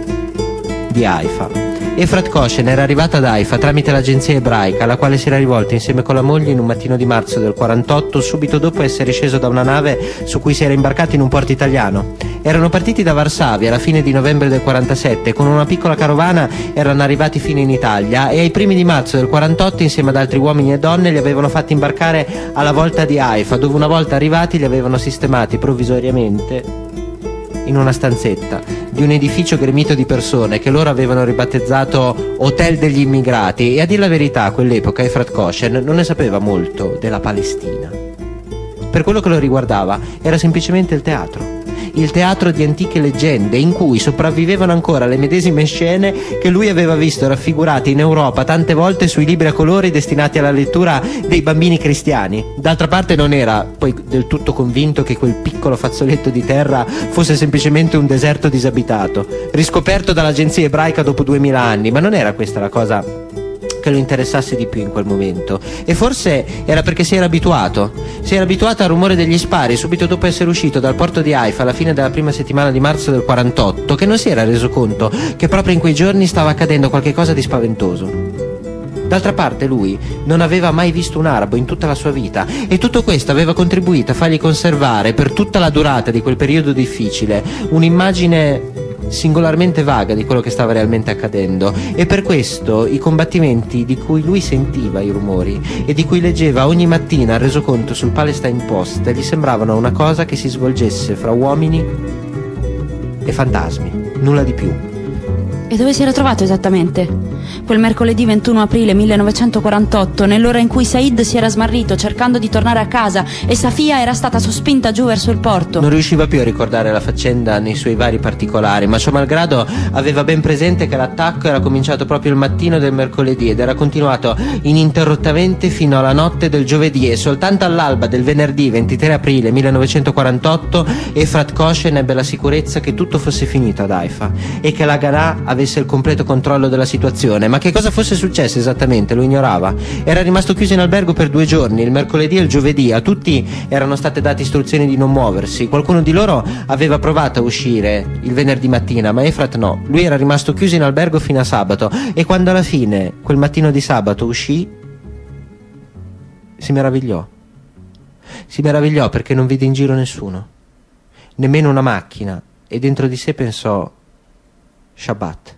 Speaker 3: di Haifa. Efrat Koshen era arrivata ad Haifa tramite l'agenzia ebraica, alla quale si era rivolta insieme con la moglie in un mattino di marzo del quarantotto, subito dopo essere sceso da una nave su cui si era imbarcato in un porto italiano. Erano partiti da Varsavia alla fine di novembre del quarantasette, con una piccola carovana erano arrivati fino in Italia, e ai primi di marzo del quarantotto, insieme ad altri uomini e donne, li avevano fatti imbarcare alla volta di Haifa, dove una volta arrivati li avevano sistemati provvisoriamente in una stanzetta di un edificio gremito di persone che loro avevano ribattezzato Hotel degli Immigrati. E a dir la verità, a quell'epoca Efrat Koshen non ne sapeva molto della Palestina. Per quello che lo riguardava era semplicemente il teatro. Il teatro di antiche leggende, in cui sopravvivevano ancora le medesime scene che lui aveva visto raffigurate in Europa tante volte sui libri a colori destinati alla lettura dei bambini cristiani. D'altra parte non era poi del tutto convinto che quel piccolo fazzoletto di terra fosse semplicemente un deserto disabitato, riscoperto dall'agenzia ebraica dopo duemila anni, ma non era questa la cosa che lo interessasse di più in quel momento. E forse era perché si era abituato si era abituato al rumore degli spari subito dopo essere uscito dal porto di Haifa alla fine della prima settimana di marzo del quarantotto, che non si era reso conto che proprio in quei giorni stava accadendo qualche cosa di spaventoso. D'altra parte lui non aveva mai visto un arabo in tutta la sua vita, e tutto questo aveva contribuito a fargli conservare per tutta la durata di quel periodo difficile un'immagine singolarmente vaga di quello che stava realmente accadendo, e per questo i combattimenti di cui lui sentiva i rumori e di cui leggeva ogni mattina al resoconto sul Palestine Post gli sembravano una cosa che si svolgesse fra uomini e fantasmi, nulla di più.
Speaker 4: E dove si era trovato esattamente? Quel mercoledì ventuno aprile millenovecentoquarantotto, nell'ora in cui Said si era smarrito cercando di tornare a casa e Safia era stata sospinta giù verso il porto.
Speaker 3: Non riusciva più a ricordare la faccenda nei suoi vari particolari, ma ciò malgrado aveva ben presente che l'attacco era cominciato proprio il mattino del mercoledì ed era continuato ininterrottamente fino alla notte del giovedì, e soltanto all'alba del venerdì ventitré aprile millenovecentoquarantotto Efrat Koshen ebbe la sicurezza che tutto fosse finito ad Haifa e che la Haganah avesse il completo controllo della situazione. Ma che cosa fosse successo esattamente lo ignorava. Era rimasto chiuso in albergo per due giorni, il mercoledì e il giovedì. A tutti erano state date istruzioni di non muoversi. Qualcuno di loro aveva provato a uscire il venerdì mattina, ma Efrat no. Lui era rimasto chiuso in albergo fino a sabato, e quando alla fine quel mattino di sabato uscì, si meravigliò. Si meravigliò perché non vide in giro nessuno, nemmeno una macchina, e dentro di sé pensò: Shabbat.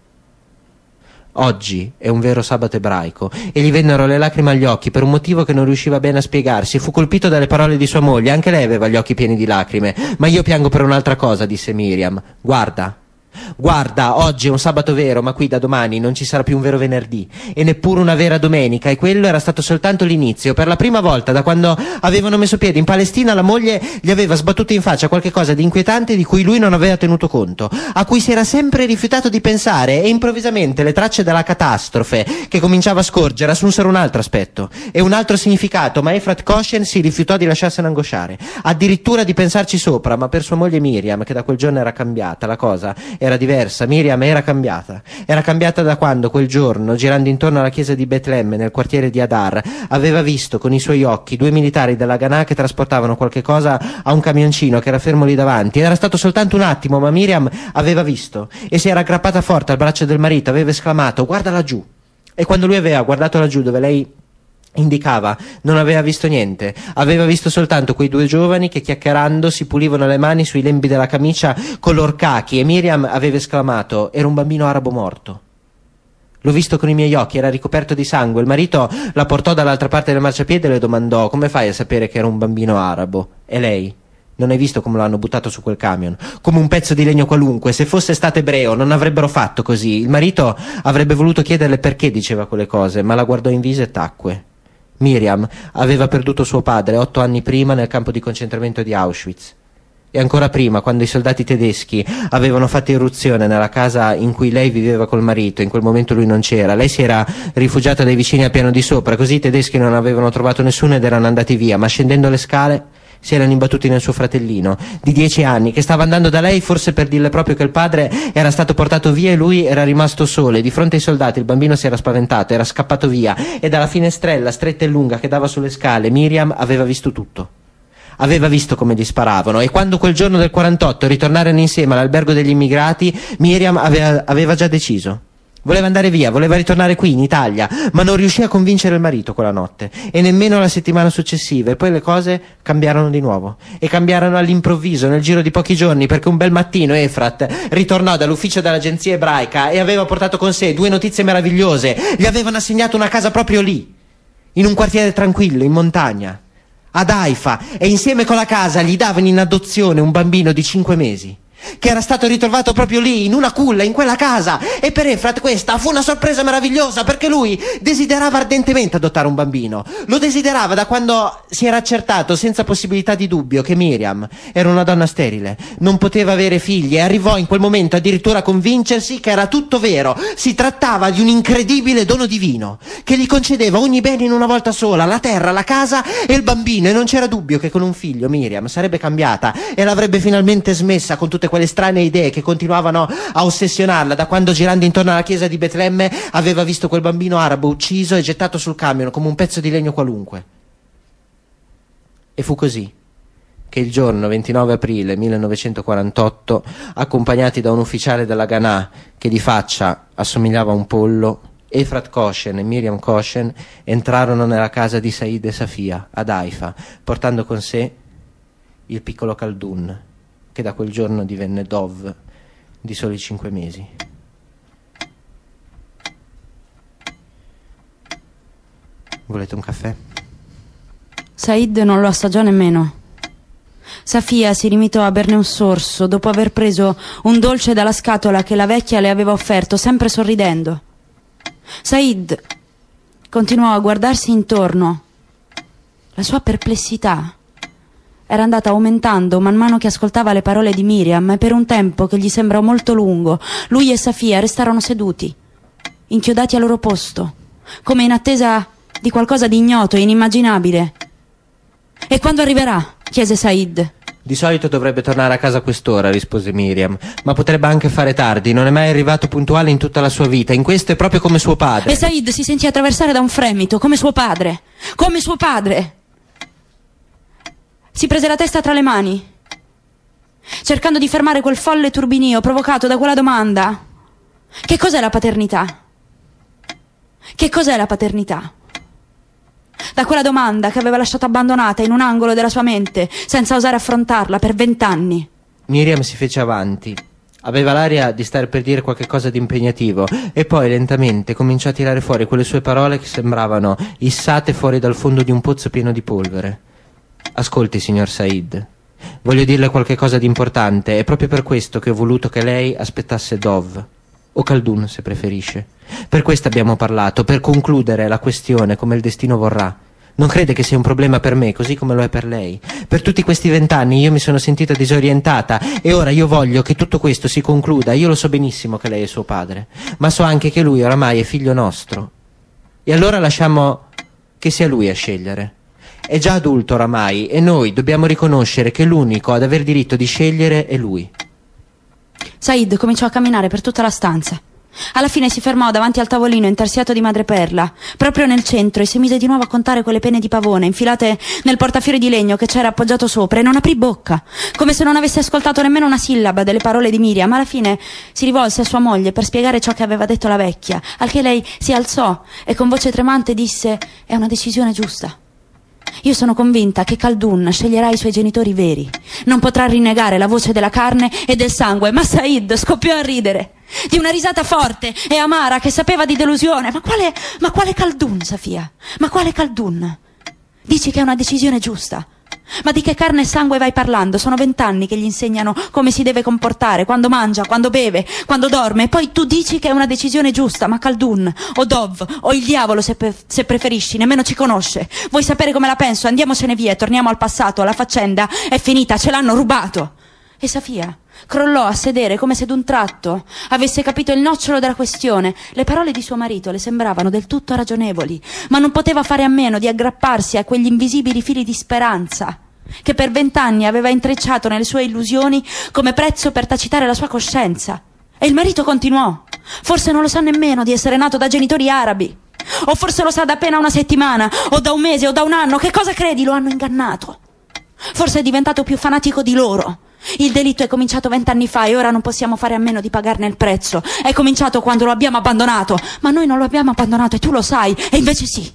Speaker 3: Oggi è un vero sabato ebraico, e gli vennero le lacrime agli occhi per un motivo che non riusciva bene a spiegarsi. Fu colpito dalle parole di sua moglie. Anche lei aveva gli occhi pieni di lacrime. Ma io piango per un'altra cosa, disse Miriam. Guarda, guarda, oggi è un sabato vero, ma qui da domani non ci sarà più un vero venerdì e neppure una vera domenica, e quello era stato soltanto l'inizio. Per la prima volta da quando avevano messo piede in Palestina, la moglie gli aveva sbattuto in faccia qualche cosa di inquietante di cui lui non aveva tenuto conto, a cui si era sempre rifiutato di pensare, e improvvisamente le tracce della catastrofe che cominciava a scorgere assunsero un altro aspetto e un altro significato, ma Efrat Koshen si rifiutò di lasciarsene angosciare, addirittura di pensarci sopra. Ma per sua moglie Miriam, che da quel giorno era cambiata, la cosa era diversa. Miriam era cambiata. Era cambiata da quando quel giorno, girando intorno alla chiesa di Betlemme nel quartiere di Adar, aveva visto con i suoi occhi due militari della Haganah che trasportavano qualche cosa a un camioncino che era fermo lì davanti. Era stato soltanto un attimo, ma Miriam aveva visto e si era aggrappata forte al braccio del marito. Aveva esclamato: guarda laggiù. E quando lui aveva guardato laggiù dove lei indicava, non aveva visto niente. Aveva visto soltanto quei due giovani che, chiacchierando, si pulivano le mani sui lembi della camicia color cachi, e Miriam aveva esclamato: era un bambino arabo morto. L'ho visto con i miei occhi, era ricoperto di sangue. Il marito la portò dall'altra parte del marciapiede e le domandò: come fai a sapere che era un bambino arabo? E lei: non hai visto come lo hanno buttato su quel camion? Come un pezzo di legno qualunque. Se fosse stato ebreo non avrebbero fatto così. Il marito avrebbe voluto chiederle perché diceva quelle cose, ma la guardò in viso e tacque. Miriam aveva perduto suo padre otto anni prima nel campo di concentramento di Auschwitz, e ancora prima, quando i soldati tedeschi avevano fatto irruzione nella casa in cui lei viveva col marito. In quel momento lui non c'era. Lei si era rifugiata dai vicini al piano di sopra, così i tedeschi non avevano trovato nessuno ed erano andati via, ma scendendo le scale si erano imbattuti nel suo fratellino di dieci anni, che stava andando da lei, forse per dirle proprio che il padre era stato portato via e lui era rimasto solo. E di fronte ai soldati il bambino si era spaventato, era scappato via, e dalla finestrella stretta e lunga che dava sulle scale Miriam aveva visto tutto. Aveva visto come gli sparavano, e quando quel giorno del quarantotto ritornarono insieme all'albergo degli immigrati, Miriam aveva, aveva già deciso. Voleva andare via, voleva ritornare qui in Italia, ma non riuscì a convincere il marito quella notte, e nemmeno la settimana successiva. E poi le cose cambiarono di nuovo, e cambiarono all'improvviso nel giro di pochi giorni, perché un bel mattino Efrat ritornò dall'ufficio dell'agenzia ebraica e aveva portato con sé due notizie meravigliose. Gli avevano assegnato una casa proprio lì, in un quartiere tranquillo, in montagna, ad Haifa, e insieme con la casa gli davano in adozione un bambino di cinque mesi, che era stato ritrovato proprio lì, in una culla, in quella casa. E per Efrat questa fu una sorpresa meravigliosa, perché lui desiderava ardentemente adottare un bambino. Lo desiderava da quando si era accertato senza possibilità di dubbio che Miriam era una donna sterile, non poteva avere figli, e arrivò in quel momento addirittura a convincersi che era tutto vero. Si trattava di un incredibile dono divino che gli concedeva ogni bene in una volta sola: la terra, la casa e il bambino. E non c'era dubbio che con un figlio Miriam sarebbe cambiata e l'avrebbe finalmente smessa con tutte quelle strane idee che continuavano a ossessionarla da quando, girando intorno alla chiesa di Betlemme, aveva visto quel bambino arabo ucciso e gettato sul camion come un pezzo di legno qualunque. E fu così che il giorno ventinove aprile millenovecentoquarantotto, accompagnati da un ufficiale della Haganah che di faccia assomigliava a un pollo, Efrat Koshen e Miriam Koshen entrarono nella casa di Said e Safia ad Haifa, portando con sé il piccolo Khaldun, che da quel giorno divenne Dov di soli cinque mesi. Volete un caffè?
Speaker 4: Said non lo assaggiò nemmeno. Safia si limitò a berne un sorso dopo aver preso un dolce dalla scatola che la vecchia le aveva offerto, sempre sorridendo. Said continuò a guardarsi intorno. La sua perplessità era andata aumentando man mano che ascoltava le parole di Miriam, e per un tempo che gli sembrò molto lungo lui e Safia restarono seduti, inchiodati al loro posto, come in attesa di qualcosa di ignoto e inimmaginabile. «E quando arriverà?» chiese Said.
Speaker 3: Di solito dovrebbe tornare a casa a quest'ora, rispose Miriam, ma potrebbe anche fare tardi, non è mai arrivato puntuale in tutta la sua vita, in questo è proprio come suo padre.
Speaker 4: E Said si sentì attraversare da un fremito, come suo padre, come suo padre. Si prese la testa tra le mani, cercando di fermare quel folle turbinio provocato da quella domanda. Che cos'è la paternità? Che cos'è la paternità? Da quella domanda che aveva lasciato abbandonata in un angolo della sua mente, senza osare affrontarla per vent'anni.
Speaker 3: Miriam si fece avanti. Aveva l'aria di stare per dire qualche cosa di impegnativo, e poi lentamente cominciò a tirare fuori quelle sue parole che sembravano issate fuori dal fondo di un pozzo pieno di polvere. Ascolti, signor Said, voglio dirle qualche cosa di importante. È proprio per questo che ho voluto che lei aspettasse Dov, o Khaldun se preferisce. Per questo abbiamo parlato, per concludere la questione come il destino vorrà. Non crede che sia un problema per me, così come lo è per lei? Per tutti questi vent'anni io mi sono sentita disorientata, e ora io voglio che tutto questo si concluda. Io lo so benissimo che lei è suo padre, ma so anche che lui oramai è figlio nostro. E allora lasciamo che sia lui a scegliere. È già adulto oramai, e noi dobbiamo riconoscere che l'unico ad aver diritto di scegliere è lui.
Speaker 4: Said cominciò a camminare per tutta la stanza. Alla fine si fermò davanti al tavolino intarsiato di madreperla, proprio nel centro, e si mise di nuovo a contare quelle penne di pavone infilate nel portafiori di legno che c'era appoggiato sopra, e non aprì bocca, come se non avesse ascoltato nemmeno una sillaba delle parole di Miriam. Alla fine si rivolse a sua moglie per spiegare ciò che aveva detto la vecchia, al che lei si alzò e con voce tremante disse: «È una decisione giusta. Io sono convinta che Khaldun sceglierà i suoi genitori veri. Non potrà rinnegare la voce della carne e del sangue». Ma Said scoppiò a ridere, di una risata forte e amara che sapeva di delusione. Ma quale, ma quale Khaldun, Safia? Ma quale Khaldun? Dici che è una decisione giusta? Ma di che carne e sangue vai parlando? Sono vent'anni che gli insegnano come si deve comportare, quando mangia, quando beve, quando dorme, e poi tu dici che è una decisione giusta. Ma Khaldun, o Dov, o il diavolo se, pe- se preferisci, nemmeno ci conosce. Vuoi sapere come la penso? Andiamocene via e torniamo al passato. La faccenda è finita, ce l'hanno rubato. E Safia crollò a sedere come se d'un tratto avesse capito il nocciolo della questione. Le parole di suo marito le sembravano del tutto ragionevoli, ma non poteva fare a meno di aggrapparsi a quegli invisibili fili di speranza che per vent'anni aveva intrecciato nelle sue illusioni come prezzo per tacitare la sua coscienza. E il marito continuò: «Forse non lo sa nemmeno di essere nato da genitori arabi, o forse lo sa da appena una settimana, o da un mese, o da un anno. Che cosa credi? Lo hanno ingannato. Forse è diventato più fanatico di loro. Il delitto è cominciato vent'anni fa e ora non possiamo fare a meno di pagarne il prezzo. È cominciato quando lo abbiamo abbandonato, ma noi non lo abbiamo abbandonato, e tu lo sai, e invece sì.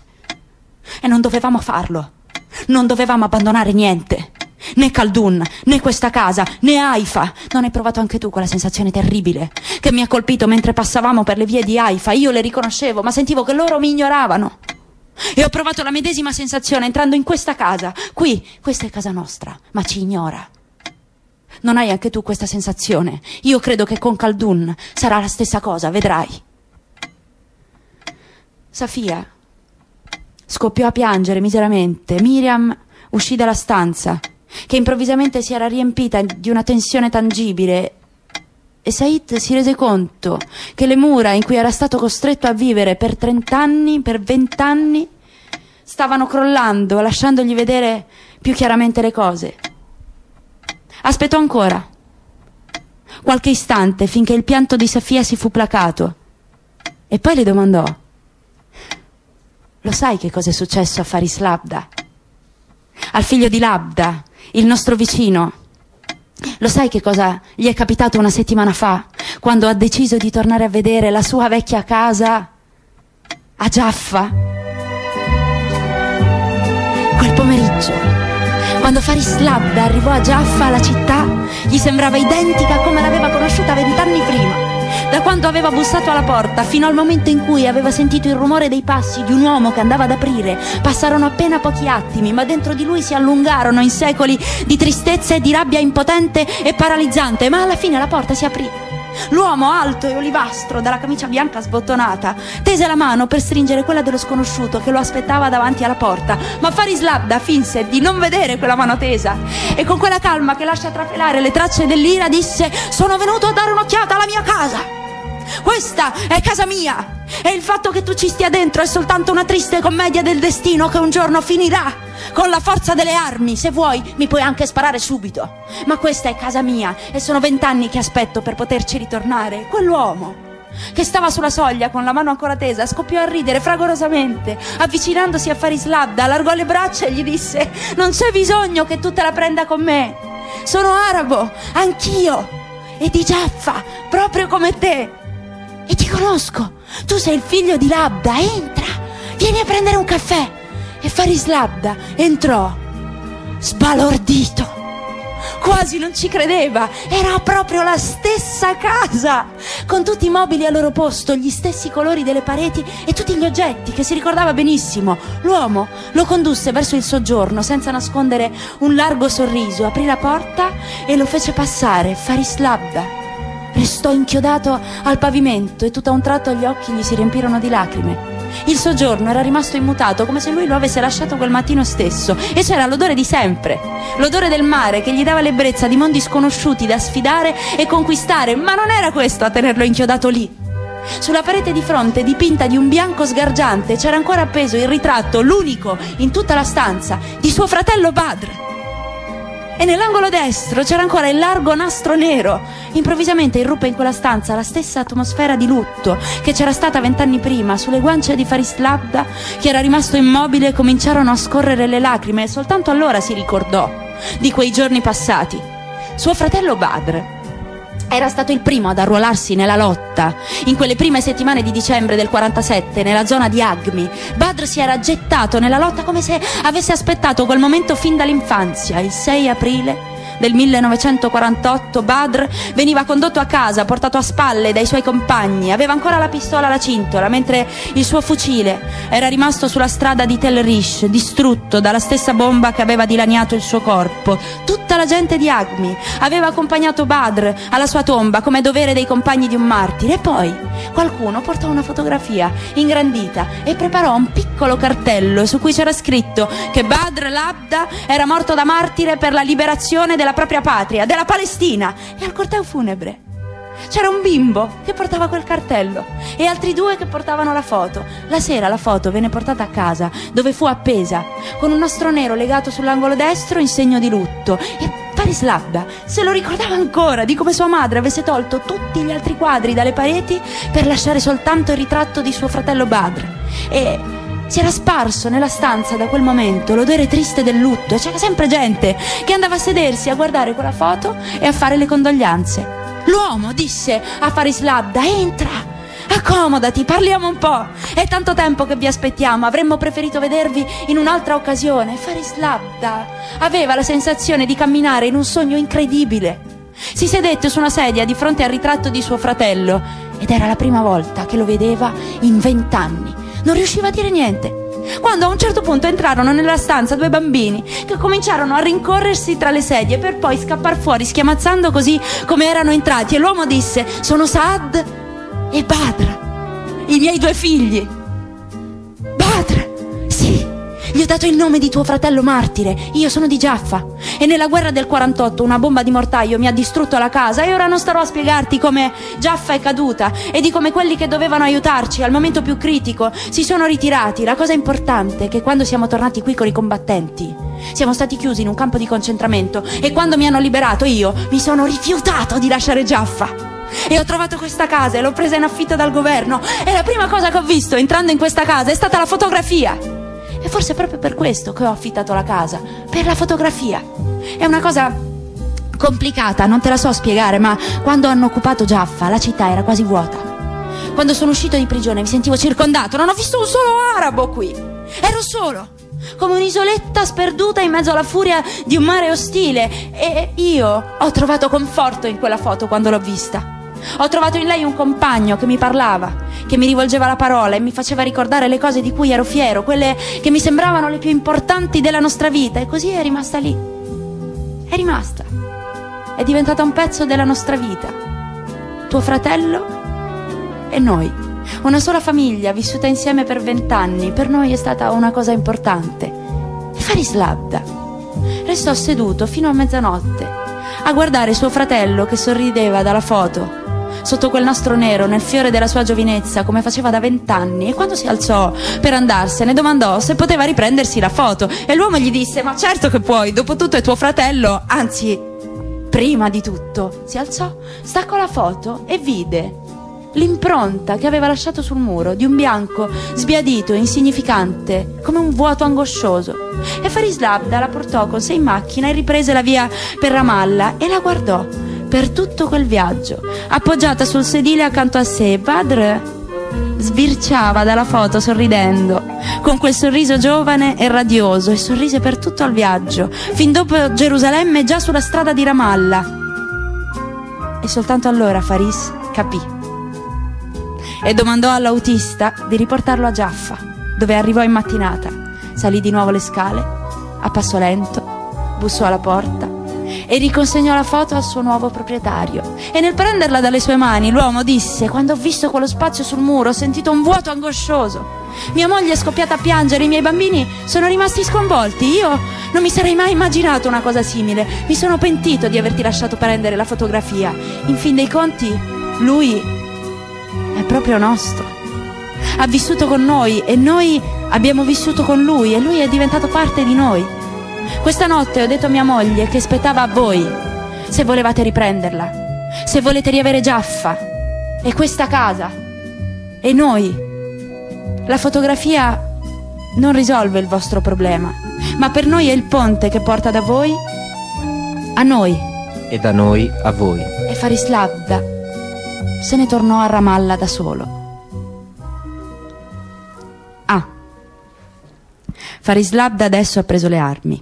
Speaker 4: E non dovevamo farlo. Non dovevamo abbandonare niente. Né Khaldun, né questa casa, né Haifa. Non hai provato anche tu quella sensazione terribile che mi ha colpito mentre passavamo per le vie di Haifa? Io le riconoscevo, ma sentivo che loro mi ignoravano. E ho provato la medesima sensazione entrando in questa casa. Qui, questa è casa nostra, ma ci ignora. Non hai anche tu questa sensazione? Io credo che con Khaldun sarà la stessa cosa, vedrai». Safia scoppiò a piangere miseramente. Miriam uscì dalla stanza, che improvvisamente si era riempita di una tensione tangibile, e Said si rese conto che le mura in cui era stato costretto a vivere per trent'anni, per vent'anni, stavano crollando, lasciandogli vedere più chiaramente le cose. Aspettò ancora qualche istante finché il pianto di Safia si fu placato, e poi le domandò: «Lo sai che cosa è successo a Faris Labda? Al figlio di Labda, il nostro vicino? Lo sai che cosa gli è capitato una settimana fa, quando ha deciso di tornare a vedere la sua vecchia casa a Jaffa. Quel pomeriggio, quando Faris Labda arrivò a Jaffa, la città gli sembrava identica a come l'aveva conosciuta vent'anni prima. Da quando aveva bussato alla porta fino al momento in cui aveva sentito il rumore dei passi di un uomo che andava ad aprire, passarono appena pochi attimi, ma dentro di lui si allungarono in secoli di tristezza e di rabbia impotente e paralizzante, ma alla fine la porta si aprì. L'uomo alto e olivastro, dalla camicia bianca sbottonata, tese la mano per stringere quella dello sconosciuto che lo aspettava davanti alla porta, ma Faris Labda finse di non vedere quella mano tesa e con quella calma che lascia trapelare le tracce dell'ira disse: sono venuto a dare un'occhiata alla mia casa. Questa è casa mia e il fatto che tu ci stia dentro è soltanto una triste commedia del destino che un giorno finirà con la forza delle armi. Se vuoi mi puoi anche sparare subito, ma questa è casa mia e sono vent'anni che aspetto per poterci ritornare. Quell'uomo che stava sulla soglia con la mano ancora tesa scoppiò a ridere fragorosamente. Avvicinandosi a Faris Labda allargò le braccia e gli disse: non c'è bisogno che tu te la prenda con me, sono arabo anch'io e di Jaffa proprio come te e ti conosco, tu sei il figlio di Labda, entra, vieni a prendere un caffè. E Faris Labda entrò sbalordito, quasi non ci credeva, era proprio la stessa casa, con tutti i mobili al loro posto, gli stessi colori delle pareti e tutti gli oggetti che si ricordava benissimo. L'uomo lo condusse verso il soggiorno senza nascondere un largo sorriso, aprì la porta e lo fece passare. Faris Labda restò inchiodato al pavimento e tutto a un tratto gli occhi gli si riempirono di lacrime. Il soggiorno era rimasto immutato, come se lui lo avesse lasciato quel mattino stesso, e c'era l'odore di sempre, l'odore del mare che gli dava l'ebbrezza di mondi sconosciuti da sfidare e conquistare, ma non era questo a tenerlo inchiodato lì. Sulla parete di fronte, dipinta di un bianco sgargiante, c'era ancora appeso il ritratto, l'unico in tutta la stanza, di suo fratello Badr. E nell'angolo destro c'era ancora il largo nastro nero. Improvvisamente irruppe in quella stanza la stessa atmosfera di lutto che c'era stata vent'anni prima. Sulle guance di Faris Labda, che era rimasto immobile, cominciarono a scorrere le lacrime e soltanto allora si ricordò di quei giorni passati. Suo fratello Badr era stato il primo ad arruolarsi nella lotta. In quelle prime settimane di dicembre del quarantasette, nella zona di Agmi, Badr si era gettato nella lotta come se avesse aspettato quel momento fin dall'infanzia. Il sei aprile del millenovecentoquarantotto Badr veniva condotto a casa, portato a spalle dai suoi compagni. Aveva ancora la pistola alla cintola, mentre il suo fucile era rimasto sulla strada di Tel Rish, distrutto dalla stessa bomba che aveva dilaniato il suo corpo. Tutta la gente di Agmi aveva accompagnato Badr alla sua tomba come dovere dei compagni di un martire. E poi qualcuno portò una fotografia ingrandita e preparò un piccolo cartello su cui c'era scritto che Badr Labda era morto da martire per la liberazione della propria patria, della Palestina. E al corteo funebre c'era un bimbo che portava quel cartello e altri due che portavano la foto. La sera la foto venne portata a casa, dove fu appesa con un nastro nero legato sull'angolo destro in segno di lutto. E Faris Labda se lo ricordava ancora di come sua madre avesse tolto tutti gli altri quadri dalle pareti per lasciare soltanto il ritratto di suo fratello Badr. E si era sparso nella stanza da quel momento l'odore triste del lutto e c'era sempre gente che andava a sedersi a guardare quella foto e a fare le condoglianze. L'uomo disse a Faris Labda: entra, accomodati, parliamo un po', è tanto tempo che vi aspettiamo, avremmo preferito vedervi in un'altra occasione. Faris Labda aveva la sensazione di camminare in un sogno incredibile. Si sedette su una sedia di fronte al ritratto di suo fratello ed era la prima volta che lo vedeva in vent'anni. Non riusciva a dire niente, quando a un certo punto entrarono nella stanza due bambini che cominciarono a rincorrersi tra le sedie per poi scappar fuori schiamazzando così come erano entrati, e l'uomo disse: sono Saad e Badr, i miei due figli. Badr, sì, gli ho dato il nome di tuo fratello martire, io sono di Jaffa e nella guerra del quarantotto una bomba di mortaio mi ha distrutto la casa e ora non starò a spiegarti come Jaffa è caduta e di come quelli che dovevano aiutarci al momento più critico si sono ritirati. La cosa importante è che quando siamo tornati qui con i combattenti siamo stati chiusi in un campo di concentramento e quando mi hanno liberato io mi sono rifiutato di lasciare Jaffa e ho trovato questa casa e l'ho presa in affitto dal governo e la prima cosa che ho visto entrando in questa casa è stata la fotografia. E forse è proprio per questo che ho affittato la casa, per la fotografia. È una cosa complicata, non te la so spiegare, ma quando hanno occupato Jaffa la città era quasi vuota. Quando sono uscito di prigione mi sentivo circondato, non ho visto un solo arabo qui. Ero solo, come un'isoletta sperduta in mezzo alla furia di un mare ostile. E io ho trovato conforto in quella foto quando l'ho vista. Ho trovato in lei un compagno che mi parlava, che mi rivolgeva la parola e mi faceva ricordare le cose di cui ero fiero, quelle che mi sembravano le più importanti della nostra vita. E così è rimasta lì. È rimasta. È diventata un pezzo della nostra vita. Tuo fratello e noi. Una sola famiglia vissuta insieme per vent'anni. Per noi è stata una cosa importante. E Faris Labda restò seduto fino a mezzanotte a guardare suo fratello che sorrideva dalla foto, sotto quel nastro nero, nel fiore della sua giovinezza, come faceva da vent'anni. E quando si alzò per andarsene domandò se poteva riprendersi la foto. E l'uomo gli disse: ma certo che puoi, dopo tutto è tuo fratello. Anzi, prima di tutto si alzò, staccò la foto e vide l'impronta che aveva lasciato sul muro di un bianco sbiadito, insignificante, come un vuoto angoscioso. E Faris Labda la portò con sé in macchina e riprese la via per Ramallah e la guardò per tutto quel viaggio, appoggiata sul sedile accanto a sé. Badr sbirciava dalla foto sorridendo, con quel sorriso giovane e radioso, e sorrise per tutto il viaggio, fin dopo Gerusalemme, già sulla strada di Ramallah. E soltanto allora Faris capì e domandò all'autista di riportarlo a Jaffa, dove arrivò in mattinata. Salì di nuovo le scale a passo lento, bussò alla porta e riconsegnò la foto al suo nuovo proprietario. E nel prenderla dalle sue mani l'uomo disse: quando ho visto quello spazio sul muro ho sentito un vuoto angoscioso. Mia moglie è scoppiata a piangere, i miei bambini sono rimasti sconvolti. Io non mi sarei mai immaginato una cosa simile. Mi sono pentito di averti lasciato prendere la fotografia. In fin dei conti lui è proprio nostro. Ha vissuto con noi e noi abbiamo vissuto con lui, e lui è diventato parte di noi. Questa notte ho detto a mia moglie che spettava a voi, se volevate riprenderla, se volete riavere Jaffa e questa casa e noi. La fotografia non risolve il vostro problema, ma per noi è il ponte che porta da voi a noi
Speaker 3: e da noi a voi.
Speaker 4: E Faris Labda se ne tornò a Ramallah da solo. Ah, Faris Labda adesso ha preso le armi.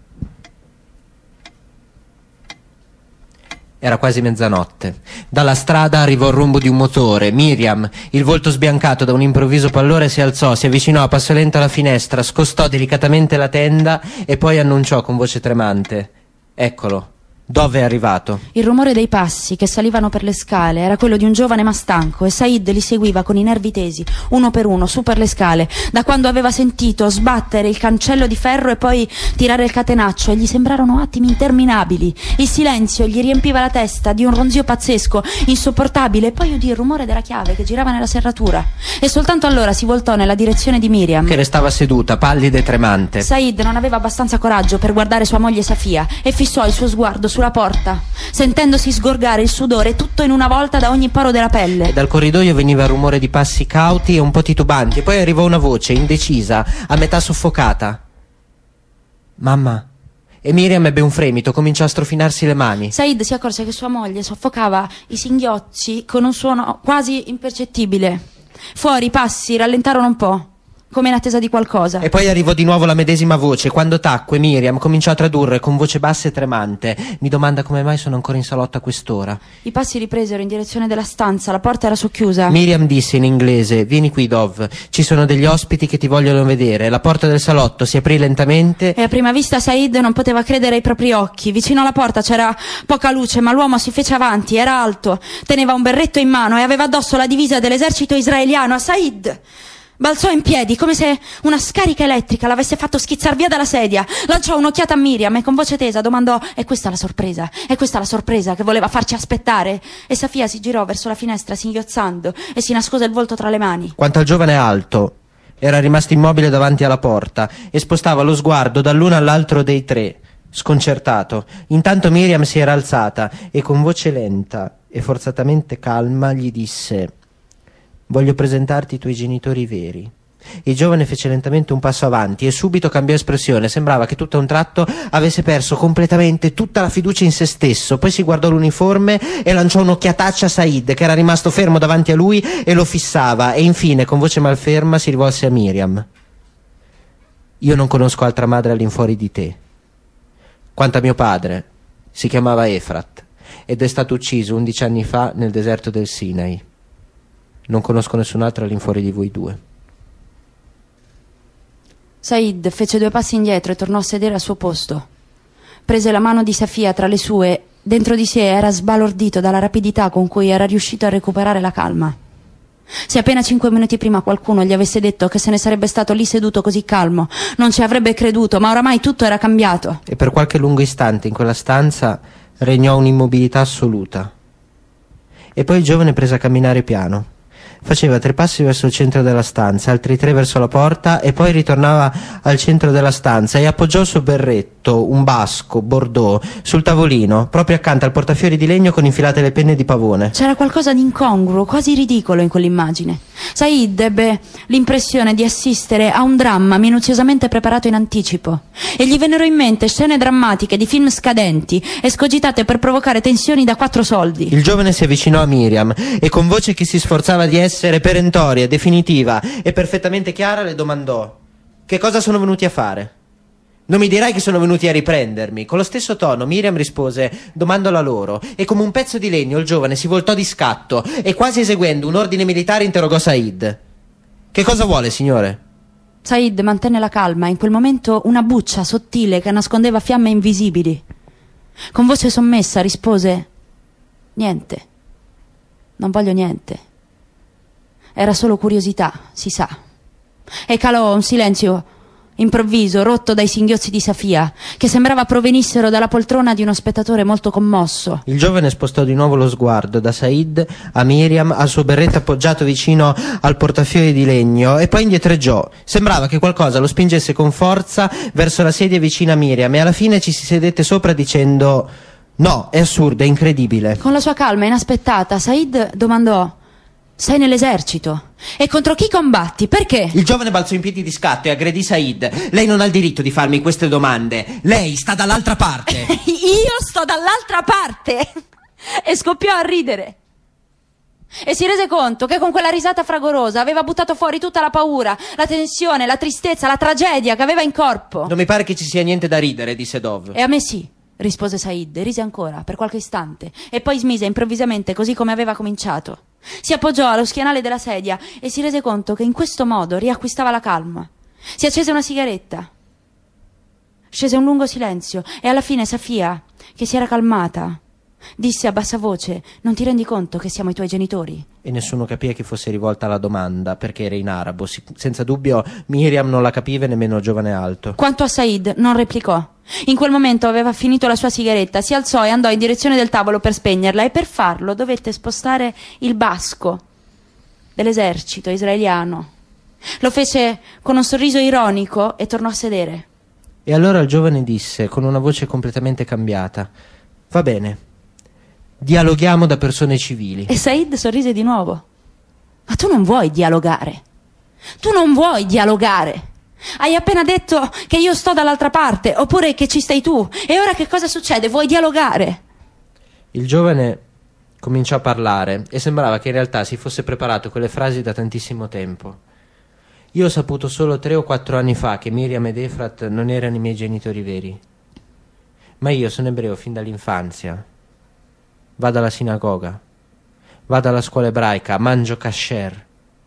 Speaker 3: Era quasi mezzanotte. Dalla strada arrivò il rumbo di un motore. Miriam, il volto sbiancato da un improvviso pallore, si alzò, si avvicinò a passo lento alla finestra, scostò delicatamente la tenda e poi annunciò con voce tremante: eccolo. Dove è arrivato?
Speaker 4: Il rumore dei passi che salivano per le scale era quello di un giovane ma stanco, e Said li seguiva con i nervi tesi, uno per uno, su per le scale, da quando aveva sentito sbattere il cancello di ferro e poi tirare il catenaccio, e gli sembrarono attimi interminabili. Il silenzio gli riempiva la testa di un ronzio pazzesco, insopportabile, e poi udì il rumore della chiave che girava nella serratura. E soltanto allora si voltò nella direzione di Miriam,
Speaker 3: che restava seduta, pallida e tremante.
Speaker 4: Said non aveva abbastanza coraggio per guardare sua moglie Safia e fissò il suo sguardo sulla porta, sentendosi sgorgare il sudore tutto in una volta da ogni poro della pelle.
Speaker 3: E dal corridoio veniva il rumore di passi cauti e un po' titubanti, e poi arrivò una voce indecisa, a metà soffocata: mamma. E Miriam ebbe un fremito, cominciò a strofinarsi le mani.
Speaker 4: Said si accorse che sua moglie soffocava i singhiozzi con un suono quasi impercettibile. Fuori i passi rallentarono un po', come in attesa di qualcosa.
Speaker 3: E poi arrivò di nuovo la medesima voce. Quando tacque, Miriam cominciò a tradurre con voce bassa e tremante: mi domanda come mai sono ancora in salotto a quest'ora.
Speaker 4: I passi ripresero in direzione della stanza, la porta era socchiusa.
Speaker 3: Miriam disse in inglese: vieni qui, Dov, ci sono degli ospiti che ti vogliono vedere. La porta del salotto si aprì lentamente
Speaker 4: e a prima vista Said non poteva credere ai propri occhi. Vicino alla porta c'era poca luce, ma l'uomo si fece avanti, era alto, teneva un berretto in mano e aveva addosso la divisa dell'esercito israeliano. Said balzò in piedi come se una scarica elettrica l'avesse fatto schizzar via dalla sedia, lanciò un'occhiata a Miriam e con voce tesa domandò: è questa la sorpresa? È questa la sorpresa che voleva farci aspettare? E Safia si girò verso la finestra singhiozzando e si nascose il volto tra le mani.
Speaker 3: Quanto al giovane alto, era rimasto immobile davanti alla porta e spostava lo sguardo dall'uno all'altro dei tre, sconcertato. Intanto Miriam si era alzata e con voce lenta e forzatamente calma gli disse: voglio presentarti i tuoi genitori veri. Il giovane fece lentamente un passo avanti e subito cambiò espressione. Sembrava che tutto a un tratto avesse perso completamente tutta la fiducia in se stesso. Poi si guardò l'uniforme e lanciò un'occhiataccia a Said, che era rimasto fermo davanti a lui e lo fissava, e infine con voce malferma si rivolse a Miriam. Io non conosco altra madre all'infuori di te. Quanto a mio padre, si chiamava Efrat ed è stato ucciso undici anni fa nel deserto del Sinai. Non conosco nessun'altra all'infuori di voi due.
Speaker 4: Said fece due passi indietro e tornò a sedere al suo posto. Prese la mano di Safia tra le sue. Dentro di sé era sbalordito dalla rapidità con cui era riuscito a recuperare la calma. Se appena cinque minuti prima qualcuno gli avesse detto che se ne sarebbe stato lì seduto così calmo, non ci avrebbe creduto, ma oramai tutto era cambiato.
Speaker 3: E per qualche lungo istante in quella stanza regnò un'immobilità assoluta. E poi il giovane prese a camminare piano. Faceva tre passi verso il centro della stanza, altri tre verso la porta, e poi ritornava al centro della stanza e appoggiò il suo berretto, un basco, bordeaux, sul tavolino, proprio accanto al portafiori di legno con infilate le penne di pavone.
Speaker 4: C'era qualcosa di incongruo, quasi ridicolo in quell'immagine. Said ebbe l'impressione di assistere a un dramma minuziosamente preparato in anticipo, e gli vennero in mente scene drammatiche di film scadenti, escogitate per provocare tensioni da quattro soldi.
Speaker 3: Il giovane si avvicinò a Miriam e con voce che si sforzava di essere perentoria, definitiva e perfettamente chiara le domandò: che cosa sono venuti a fare? Non mi dirai che sono venuti a riprendermi? Con lo stesso tono Miriam rispose: domandolo a loro. E come un pezzo di legno il giovane si voltò di scatto e, quasi eseguendo un ordine militare, interrogò Said. Che cosa vuole, signore?
Speaker 4: Said mantenne la calma. In quel momento una buccia sottile che nascondeva fiamme invisibili. Con voce sommessa rispose: niente, non voglio niente. Era solo curiosità, si sa. E calò un silenzio improvviso, rotto dai singhiozzi di Safia, che sembrava provenissero dalla poltrona di uno spettatore molto commosso.
Speaker 3: Il giovane spostò di nuovo lo sguardo da Said a Miriam, al suo berretto appoggiato vicino al portafiori di legno, e poi indietreggiò. Sembrava che qualcosa lo spingesse con forza verso la sedia vicina a Miriam, e alla fine ci si sedette sopra dicendo: no, è assurdo, è incredibile.
Speaker 4: Con la sua calma inaspettata Said domandò: sei nell'esercito? E contro chi combatti? Perché?
Speaker 3: Il giovane balzò in piedi di scatto e aggredì Said. Lei non ha il diritto di farmi queste domande. Lei sta dall'altra parte.
Speaker 4: Io sto dall'altra parte? E scoppiò a ridere. E si rese conto che con quella risata fragorosa aveva buttato fuori tutta la paura, la tensione, la tristezza, la tragedia che aveva in corpo.
Speaker 3: Non mi pare che ci sia niente da ridere, disse Dov.
Speaker 4: E a me sì, rispose Said, rise ancora per qualche istante e poi smise improvvisamente, così come aveva cominciato. Si appoggiò allo schienale della sedia e si rese conto che in questo modo riacquistava la calma. Si accese una sigaretta. Scese un lungo silenzio e alla fine Safia, che si era calmata, disse a bassa voce: non ti rendi conto che siamo i tuoi genitori?
Speaker 3: E nessuno capì che fosse rivolta la domanda, perché era in arabo. Si- senza dubbio Miriam non la capiva, nemmeno il giovane alto.
Speaker 4: Quanto a Said, non replicò. In quel momento aveva finito la sua sigaretta, si alzò e andò in direzione del tavolo per spegnerla, e per farlo dovette spostare il basco dell'esercito israeliano. Lo fece con un sorriso ironico e tornò a sedere.
Speaker 3: E allora il giovane disse con una voce completamente cambiata: va bene, dialoghiamo da persone civili.
Speaker 4: E Said sorrise di nuovo. Ma tu non vuoi dialogare. Tu non vuoi dialogare. Hai appena detto che io sto dall'altra parte, oppure che ci stai tu. E ora che cosa succede? Vuoi dialogare?
Speaker 3: Il giovane cominciò a parlare e sembrava che in realtà si fosse preparato quelle frasi da tantissimo tempo. Io ho saputo solo tre o quattro anni fa che Miriam ed Efrat non erano i miei genitori veri. Ma io sono ebreo fin dall'infanzia. Vado alla sinagoga, vado alla scuola ebraica, mangio kasher,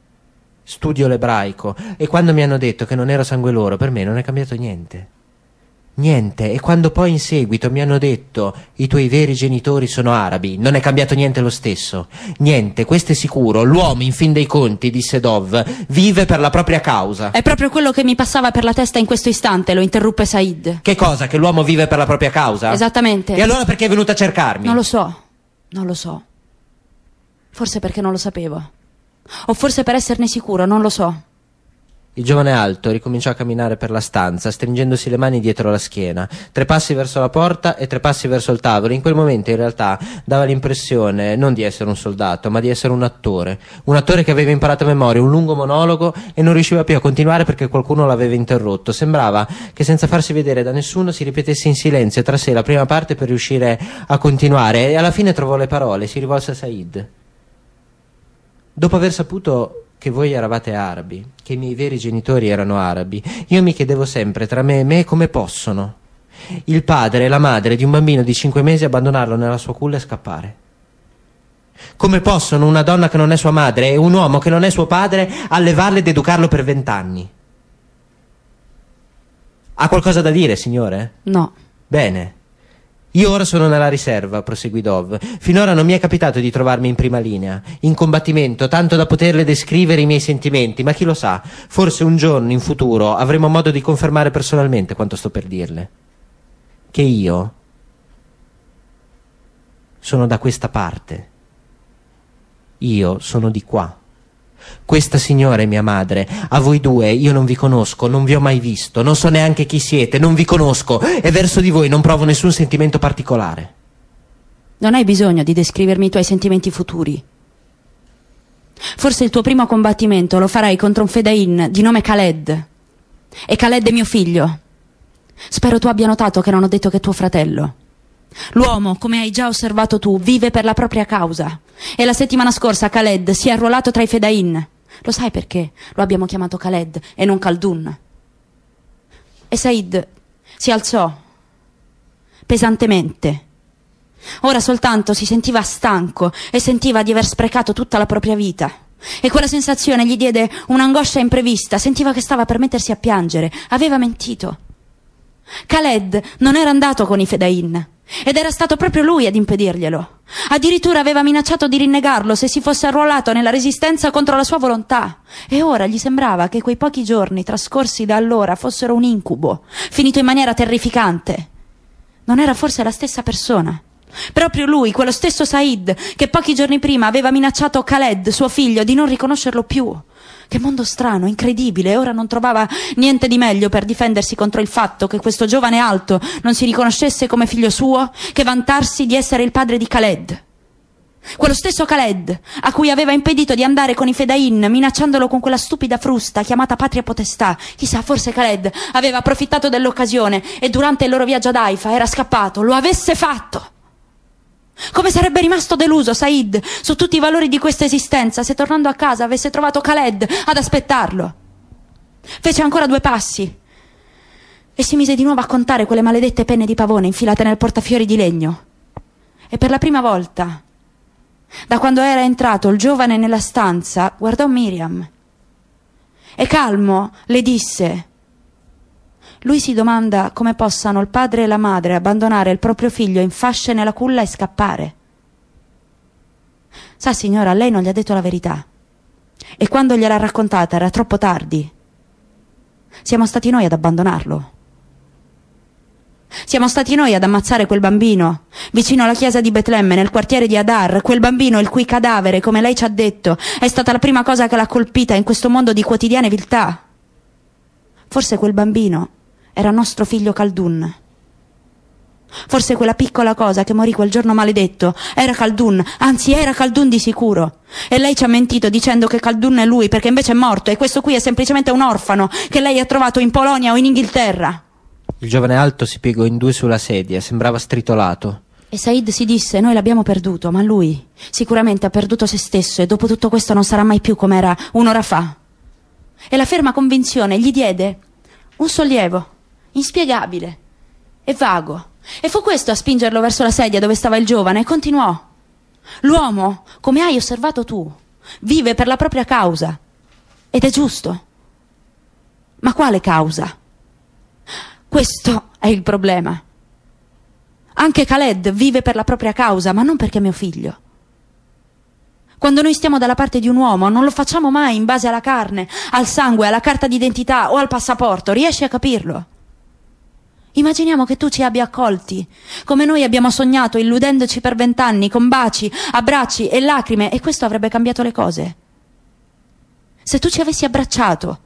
Speaker 3: studio l'ebraico, e quando mi hanno detto che non ero sangue loro, per me non è cambiato niente. Niente. E quando poi in seguito mi hanno detto: i tuoi veri genitori sono arabi, non è cambiato niente lo stesso. Niente, questo è sicuro. L'uomo, in fin dei conti, disse Dov, vive per la propria causa.
Speaker 4: È proprio quello che mi passava per la testa in questo istante, lo interruppe Said.
Speaker 3: Che cosa? Che l'uomo vive per la propria causa?
Speaker 4: Esattamente.
Speaker 3: E allora perché è venuto a cercarmi?
Speaker 4: Non lo so. Non lo so. Forse perché non lo sapevo. O forse per esserne sicuro, non lo so.
Speaker 3: Il giovane alto ricominciò a camminare per la stanza, stringendosi le mani dietro la schiena, tre passi verso la porta e tre passi verso il tavolo. In quel momento in realtà dava l'impressione non di essere un soldato, ma di essere un attore, un attore che aveva imparato a memoria un lungo monologo e non riusciva più a continuare perché qualcuno l'aveva interrotto. Sembrava che senza farsi vedere da nessuno si ripetesse in silenzio tra sé la prima parte per riuscire a continuare, e alla fine trovò le parole, si rivolse a Said. Dopo aver saputo che voi eravate arabi, che i miei veri genitori erano arabi, io mi chiedevo sempre tra me e me come possono il padre e la madre di un bambino di cinque mesi abbandonarlo nella sua culla e scappare. Come possono una donna che non è sua madre e un uomo che non è suo padre allevarlo ed educarlo per vent'anni? Ha qualcosa da dire, signore?
Speaker 4: No.
Speaker 3: Bene. Io ora sono nella riserva, proseguì Dov. Finora non mi è capitato di trovarmi in prima linea, in combattimento, tanto da poterle descrivere i miei sentimenti, ma chi lo sa, forse un giorno in futuro avremo modo di confermare personalmente quanto sto per dirle. Che io sono da questa parte. Io sono di qua. Questa signora è mia madre. A voi due io non vi conosco, non vi ho mai visto, non so neanche chi siete, non vi conosco e verso di voi non provo nessun sentimento particolare.
Speaker 4: Non hai bisogno di descrivermi i tuoi sentimenti futuri. Forse il tuo primo combattimento lo farai contro un Fedayeen di nome Khaled. E Khaled è mio figlio. Spero tu abbia notato che non ho detto che è tuo fratello. L'uomo, come hai già osservato tu, vive per la propria causa. E la settimana scorsa Khaled si è arruolato tra i Fedayeen. Lo sai perché lo abbiamo chiamato Khaled e non Khaldun? E Said si alzò pesantemente. Ora soltanto si sentiva stanco e sentiva di aver sprecato tutta la propria vita. E quella sensazione gli diede un'angoscia imprevista. Sentiva che stava per mettersi a piangere. Aveva mentito. Khaled non era andato con i Fedayeen. Ed era stato proprio lui ad impedirglielo. Addirittura aveva minacciato di rinnegarlo se si fosse arruolato nella resistenza contro la sua volontà. E ora gli sembrava che quei pochi giorni trascorsi da allora fossero un incubo, finito in maniera terrificante. Non era forse la stessa persona? Proprio lui, quello stesso Said, che pochi giorni prima aveva minacciato Khaled, suo figlio, di non riconoscerlo più. Che mondo strano, incredibile, e ora non trovava niente di meglio per difendersi contro il fatto che questo giovane alto non si riconoscesse come figlio suo che vantarsi di essere il padre di Khaled. Quello stesso Khaled a cui aveva impedito di andare con i Fedayeen, minacciandolo con quella stupida frusta chiamata patria potestà. Chissà, forse Khaled aveva approfittato dell'occasione e durante il loro viaggio ad Haifa era scappato. Lo avesse fatto! Come sarebbe rimasto deluso Said su tutti i valori di questa esistenza se tornando a casa avesse trovato Khaled ad aspettarlo. Fece ancora due passi e si mise di nuovo a contare quelle maledette penne di pavone infilate nel portafiori di legno. E per la prima volta, da quando era entrato il giovane nella stanza, guardò Miriam e calmo le disse: lui si domanda come possano il padre e la madre abbandonare il proprio figlio in fasce nella culla e scappare. Sa, signora, lei non gli ha detto la verità. E quando gliel'ha raccontata era troppo tardi. Siamo stati noi ad abbandonarlo. Siamo stati noi ad ammazzare quel bambino vicino alla chiesa di Betlemme, nel quartiere di Adar, quel bambino il cui cadavere, come lei ci ha detto, è stata la prima cosa che l'ha colpita in questo mondo di quotidiane viltà. Forse quel bambino era nostro figlio Khaldun. Forse quella piccola cosa che morì quel giorno maledetto era Khaldun, anzi era Khaldun di sicuro. E lei ci ha mentito dicendo che Khaldun è lui, perché invece è morto e questo qui è semplicemente un orfano che lei ha trovato in Polonia o in Inghilterra.
Speaker 3: Il giovane alto si piegò in due sulla sedia, sembrava stritolato.
Speaker 4: E Said si disse: noi l'abbiamo perduto, ma lui sicuramente ha perduto se stesso e dopo tutto questo non sarà mai più come era un'ora fa. E la ferma convinzione gli diede un sollievo inspiegabile e vago, e fu questo a spingerlo verso la sedia dove stava il giovane, e continuò: l'uomo, come hai osservato tu, vive per la propria causa, ed è giusto. Ma quale causa? Questo è il problema. Anche Khaled vive per la propria causa, ma non perché è mio figlio. Quando noi stiamo dalla parte di un uomo non lo facciamo mai in base alla carne, al sangue, alla carta d'identità o al passaporto. Riesci a capirlo? Immaginiamo che tu ci abbia accolti, come noi abbiamo sognato, illudendoci per vent'anni, con baci, abbracci e lacrime, e questo avrebbe cambiato le cose. Se tu ci avessi abbracciato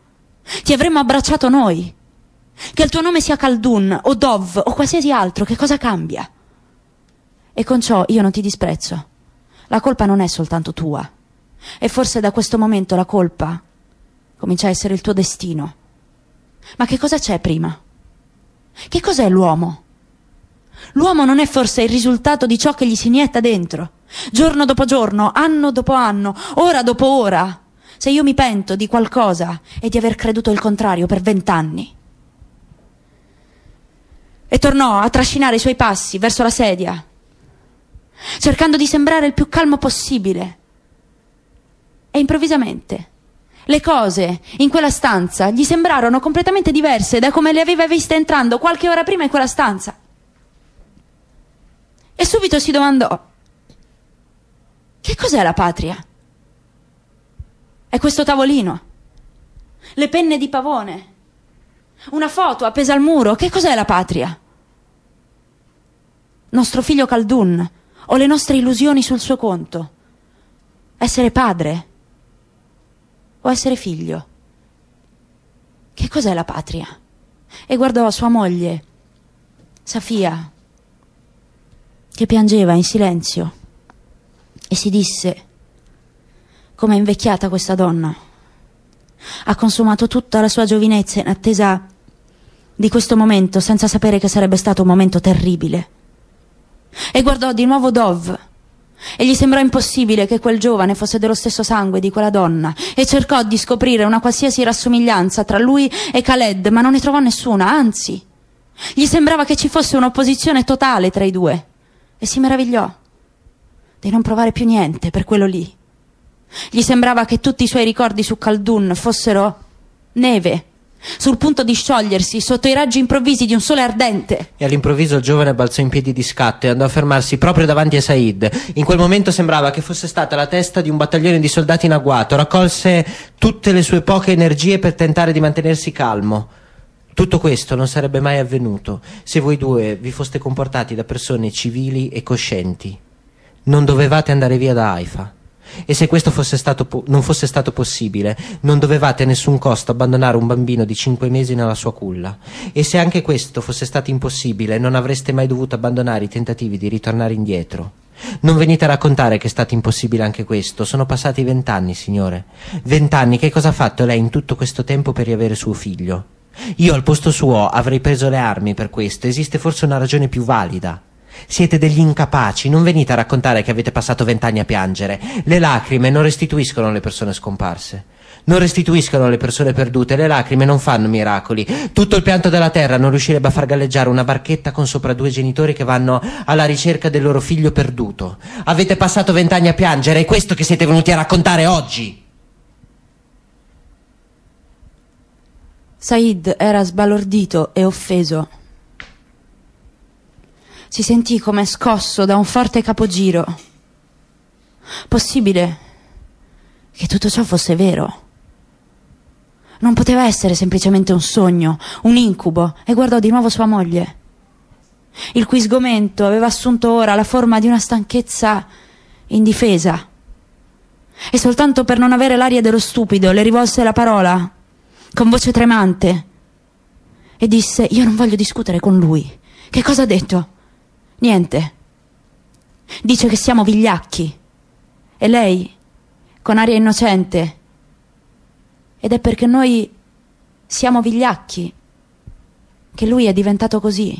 Speaker 4: Ti avremmo abbracciato noi. Che il tuo nome sia Khaldun o Dov o qualsiasi altro, che cosa cambia? E con ciò io non ti disprezzo. La colpa non è soltanto tua. E forse da questo momento la colpa comincia a essere il tuo destino. Ma che cosa c'è prima? Che cos'è l'uomo? L'uomo non è forse il risultato di ciò che gli si inietta dentro, giorno dopo giorno, anno dopo anno, ora dopo ora? Se io mi pento di qualcosa è di aver creduto il contrario per vent'anni. E tornò a trascinare i suoi passi verso la sedia, cercando di sembrare il più calmo possibile. E improvvisamente le cose in quella stanza gli sembrarono completamente diverse da come le aveva viste entrando qualche ora prima in quella stanza. E subito si domandò: che cos'è la patria? È questo tavolino, le penne di pavone, una foto appesa al muro. Che cos'è la patria? Nostro figlio Khaldun o le nostre illusioni sul suo conto? Essere padre o essere figlio? Che cos'è la patria? E guardò sua moglie, Safia, che piangeva in silenzio, e si disse: com'è invecchiata questa donna. Ha consumato tutta la sua giovinezza in attesa di questo momento, senza sapere che sarebbe stato un momento terribile. E guardò di nuovo Dov, e gli sembrò impossibile che quel giovane fosse dello stesso sangue di quella donna, e cercò di scoprire una qualsiasi rassomiglianza tra lui e Khaled, ma non ne trovò nessuna, anzi, gli sembrava che ci fosse un'opposizione totale tra i due, e si meravigliò di non provare più niente per quello lì. Gli sembrava che tutti i suoi ricordi su Khaldun fossero neve, sul punto di sciogliersi sotto i raggi improvvisi di un sole ardente.
Speaker 3: E all'improvviso il giovane balzò in piedi di scatto e andò a fermarsi proprio davanti a Said. In quel momento sembrava che fosse stata la testa di un battaglione di soldati in agguato. Raccolse tutte le sue poche energie per tentare di mantenersi calmo. Tutto questo non sarebbe mai avvenuto se voi due vi foste comportati da persone civili e coscienti. Non dovevate andare via da Haifa. E se questo fosse stato po- non fosse stato possibile, non dovevate a nessun costo abbandonare un bambino di cinque mesi nella sua culla. E se anche questo fosse stato impossibile, non avreste mai dovuto abbandonare i tentativi di ritornare indietro. Non venite a raccontare che è stato impossibile anche questo. Sono passati vent'anni, signore. Vent'anni. Che cosa ha fatto lei in tutto questo tempo per riavere suo figlio? Io al posto suo avrei preso le armi per questo. Esiste forse una ragione più valida. Siete degli incapaci, non venite a raccontare che avete passato vent'anni a piangere. Le lacrime non restituiscono le persone scomparse, non restituiscono le persone perdute, le lacrime non fanno miracoli. Tutto il pianto della terra non riuscirebbe a far galleggiare una barchetta con sopra due genitori che vanno alla ricerca del loro figlio perduto. Avete passato vent'anni a piangere, è questo che siete venuti a raccontare oggi.
Speaker 4: Said era sbalordito e offeso. Si sentì come scosso da un forte capogiro. Possibile che tutto ciò fosse vero? Non poteva essere semplicemente un sogno, un incubo, e guardò di nuovo sua moglie, il cui sgomento aveva assunto ora la forma di una stanchezza indifesa. E soltanto per non avere l'aria dello stupido le rivolse la parola con voce tremante e disse: io non voglio discutere con lui. Che cosa ha detto? Niente. Dice che siamo vigliacchi. E lei, con aria innocente: ed è perché noi siamo vigliacchi che lui è diventato così.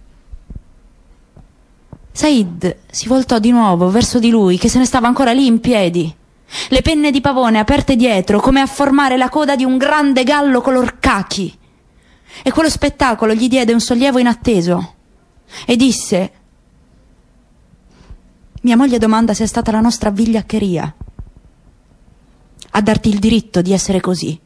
Speaker 4: Said si voltò di nuovo verso di lui, che se ne stava ancora lì in piedi, le penne di pavone aperte dietro come a formare la coda di un grande gallo color cachi, e quello spettacolo gli diede un sollievo inatteso e disse: mia moglie domanda se è stata la nostra vigliaccheria a darti il diritto di essere così.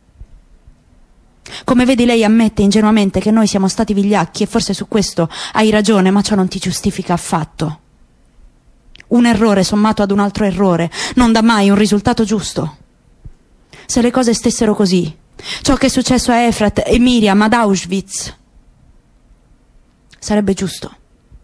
Speaker 4: Come vedi, lei ammette ingenuamente che noi siamo stati vigliacchi, e forse su questo hai ragione, ma ciò non ti giustifica affatto. Un errore sommato ad un altro errore non dà mai un risultato giusto. Se le cose stessero così, ciò che è successo a Efrat e Miriam ad Auschwitz sarebbe giusto.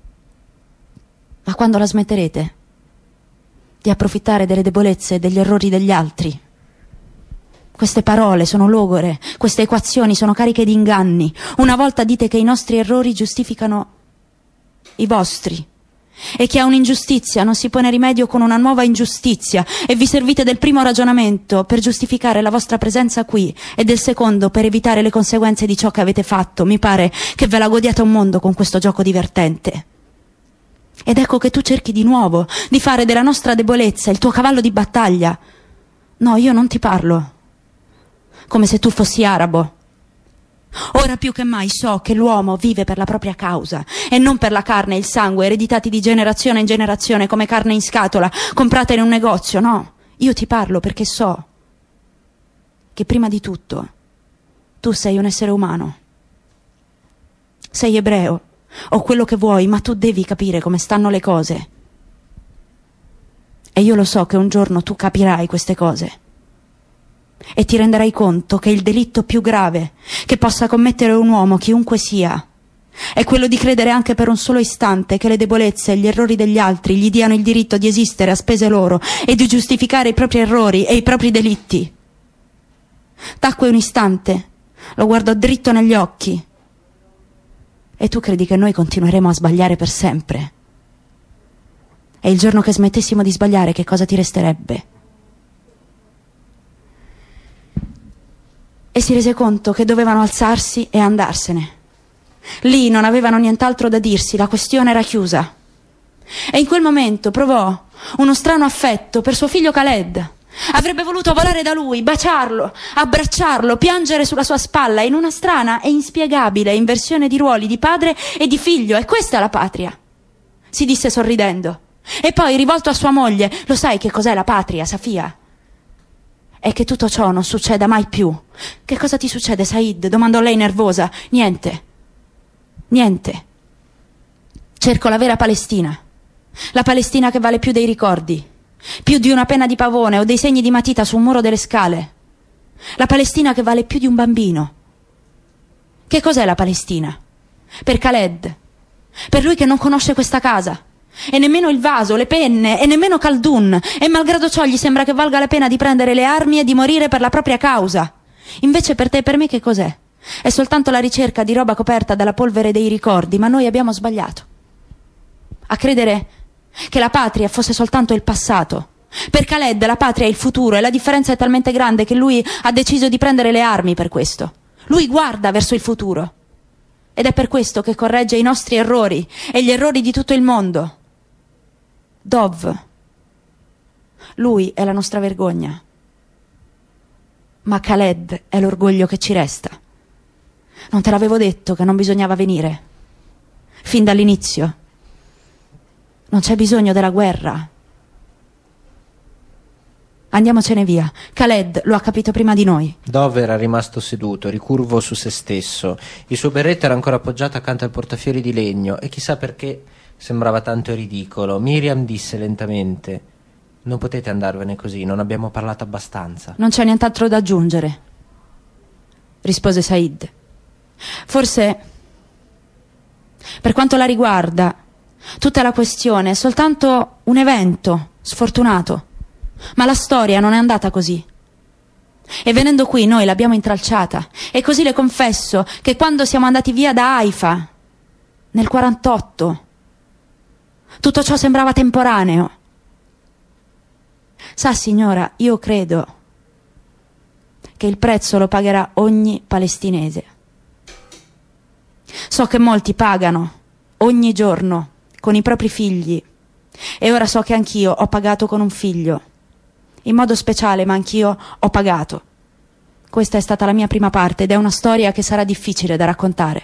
Speaker 4: Ma quando la smetterete di approfittare delle debolezze e degli errori degli altri, Queste parole sono logore, queste equazioni sono cariche di inganni. Una volta dite che i nostri errori giustificano i vostri e che a un'ingiustizia non si pone rimedio con una nuova ingiustizia, e vi servite del primo ragionamento per giustificare la vostra presenza qui e del secondo per evitare le conseguenze di ciò che avete fatto. Mi pare che ve la godiate un mondo con questo gioco divertente. Ed ecco che tu cerchi di nuovo di fare della nostra debolezza il tuo cavallo di battaglia. No, io non ti parlo come se tu fossi arabo. Ora più che mai so che l'uomo vive per la propria causa e non per la carne e il sangue ereditati di generazione in generazione come carne in scatola comprata in un negozio. No, io ti parlo perché so che prima di tutto tu sei un essere umano. Sei ebreo o quello che vuoi, ma tu devi capire come stanno le cose. E io lo so che un giorno tu capirai queste cose e ti renderai conto che il delitto più grave che possa commettere un uomo, chiunque sia, è quello di credere anche per un solo istante che le debolezze e gli errori degli altri gli diano il diritto di esistere a spese loro e di giustificare i propri errori e i propri delitti. Tacque un istante, lo guardò dritto negli occhi. E tu credi che noi continueremo a sbagliare per sempre? E il giorno che smettessimo di sbagliare, che cosa ti resterebbe? E si rese conto che dovevano alzarsi e andarsene. Lì non avevano nient'altro da dirsi, la questione era chiusa. E in quel momento provò uno strano affetto per suo figlio Khaled. Avrebbe voluto volare da lui, baciarlo, abbracciarlo, piangere sulla sua spalla in una strana e inspiegabile inversione di ruoli di padre e di figlio. E questa è la patria, si disse sorridendo. E poi, rivolto a sua moglie: lo sai che cos'è la patria, Safia? È che tutto ciò non succeda mai più. Che cosa ti succede, Said? Domandò lei nervosa. Niente. Niente. Cerco la vera Palestina. La Palestina che vale più dei ricordi, più di una penna di pavone o dei segni di matita su un muro delle scale. La Palestina che vale più di un bambino. Che cos'è la Palestina? Per Khaled. Per lui che non conosce questa casa. E nemmeno il vaso, le penne, e nemmeno Khaldun. E malgrado ciò gli sembra che valga la pena di prendere le armi e di morire per la propria causa. Invece per te e per me che cos'è? È soltanto la ricerca di roba coperta dalla polvere dei ricordi, ma noi abbiamo sbagliato a credere che la patria fosse soltanto il passato. Per Khaled la patria è il futuro, e la differenza è talmente grande che lui ha deciso di prendere le armi per questo. Lui guarda verso il futuro, ed è per questo che corregge i nostri errori e gli errori di tutto il mondo. Dov, lui è la nostra vergogna, ma Khaled è l'orgoglio che ci resta. Non te l'avevo detto che non bisognava venire? Fin dall'inizio. Non c'è bisogno della guerra. Andiamocene via. Khaled lo ha capito prima di noi.
Speaker 3: Dov era rimasto seduto, ricurvo su se stesso. Il suo berretto era ancora appoggiato accanto al portafiori di legno e chissà perché sembrava tanto ridicolo. Miriam disse lentamente: non potete andarvene così, non abbiamo parlato abbastanza.
Speaker 4: Non c'è nient'altro da aggiungere, rispose Said. Forse, per quanto la riguarda, tutta la questione è soltanto un evento sfortunato, ma la storia non è andata così. E venendo qui noi l'abbiamo intralciata, e così le confesso che quando siamo andati via da Haifa nel quarantotto tutto ciò sembrava temporaneo. Sa, signora, io credo che il prezzo lo pagherà ogni palestinese. So che molti pagano ogni giorno con i propri figli, e ora so che anch'io ho pagato con un figlio, in modo speciale, ma anch'io ho pagato. Questa è stata la mia prima parte ed è una storia che sarà difficile da raccontare.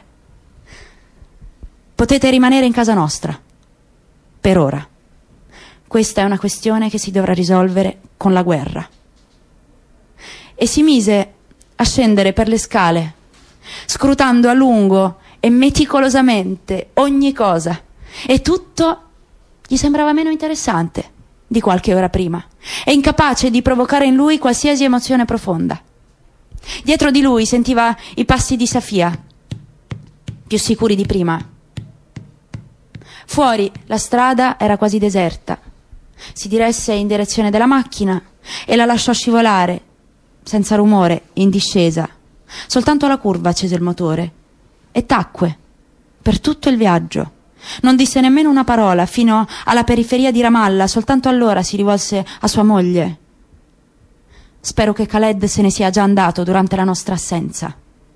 Speaker 4: Potete rimanere in casa nostra, per ora. Questa è una questione che si dovrà risolvere con la guerra. E si mise a scendere per le scale, scrutando a lungo e meticolosamente ogni cosa, e tutto gli sembrava meno interessante di qualche ora prima, e incapace di provocare in lui qualsiasi emozione profonda. Dietro di lui sentiva i passi di Safia, più sicuri di prima. Fuori la strada era quasi deserta. Si diresse in direzione della macchina e la lasciò scivolare senza rumore, in discesa. Soltanto alla curva accese il motore e tacque per tutto il viaggio. Non disse nemmeno una parola fino alla periferia di Ramallah. Soltanto allora si rivolse a sua moglie. Spero che Khaled se ne sia già andato durante la nostra assenza.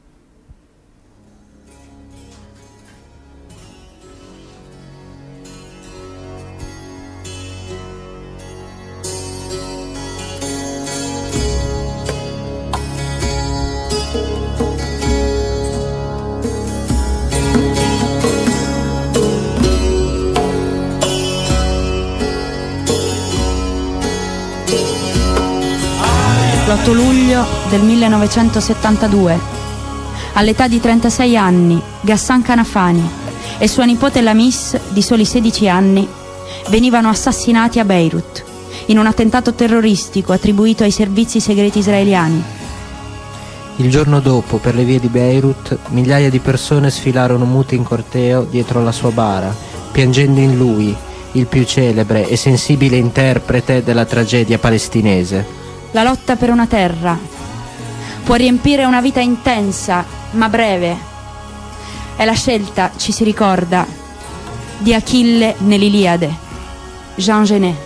Speaker 4: l'otto luglio del millenovecentosettantadue. All'età di trentasei anni, Ghassan Kanafani e sua nipote Lamis, di soli sedici anni, venivano assassinati a Beirut in un attentato terroristico attribuito ai servizi segreti israeliani.
Speaker 3: Il giorno dopo, per le vie di Beirut, migliaia di persone sfilarono mute in corteo dietro la sua bara, piangendo in lui, il più celebre e sensibile interprete della tragedia palestinese.
Speaker 4: La lotta per una terra può riempire una vita intensa, ma breve. È la scelta, ci si ricorda, di Achille nell'Iliade, Jean Genet.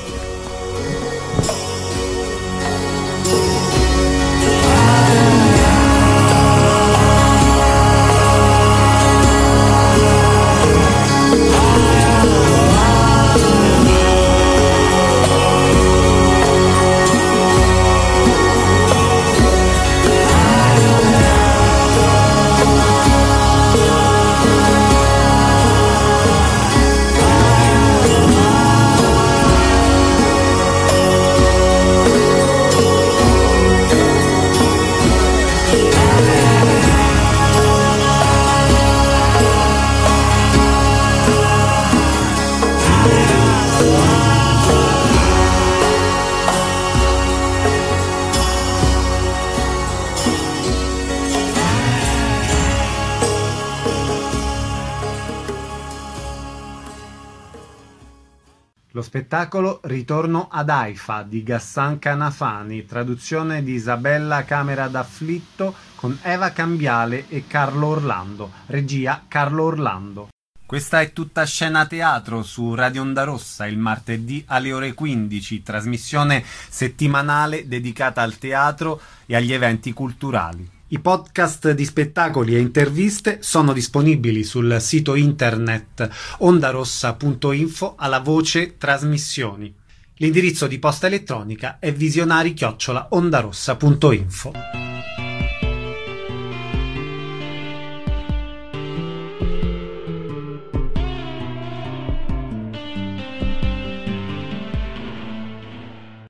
Speaker 1: Lo spettacolo Ritorno ad Haifa di Ghassan Kanafani, traduzione di Isabella Camera d'Afflitto con Eva Cambiale e Carlo Orlando, regia Carlo Orlando. Questa è Tutta Scena Teatro su Radio Onda Rossa il martedì alle ore quindici, trasmissione settimanale dedicata al teatro e agli eventi culturali. I podcast di spettacoli e interviste sono disponibili sul sito internet ondarossa punto info alla voce trasmissioni. L'indirizzo di posta elettronica è visionari chiocciola ondarossa punto info.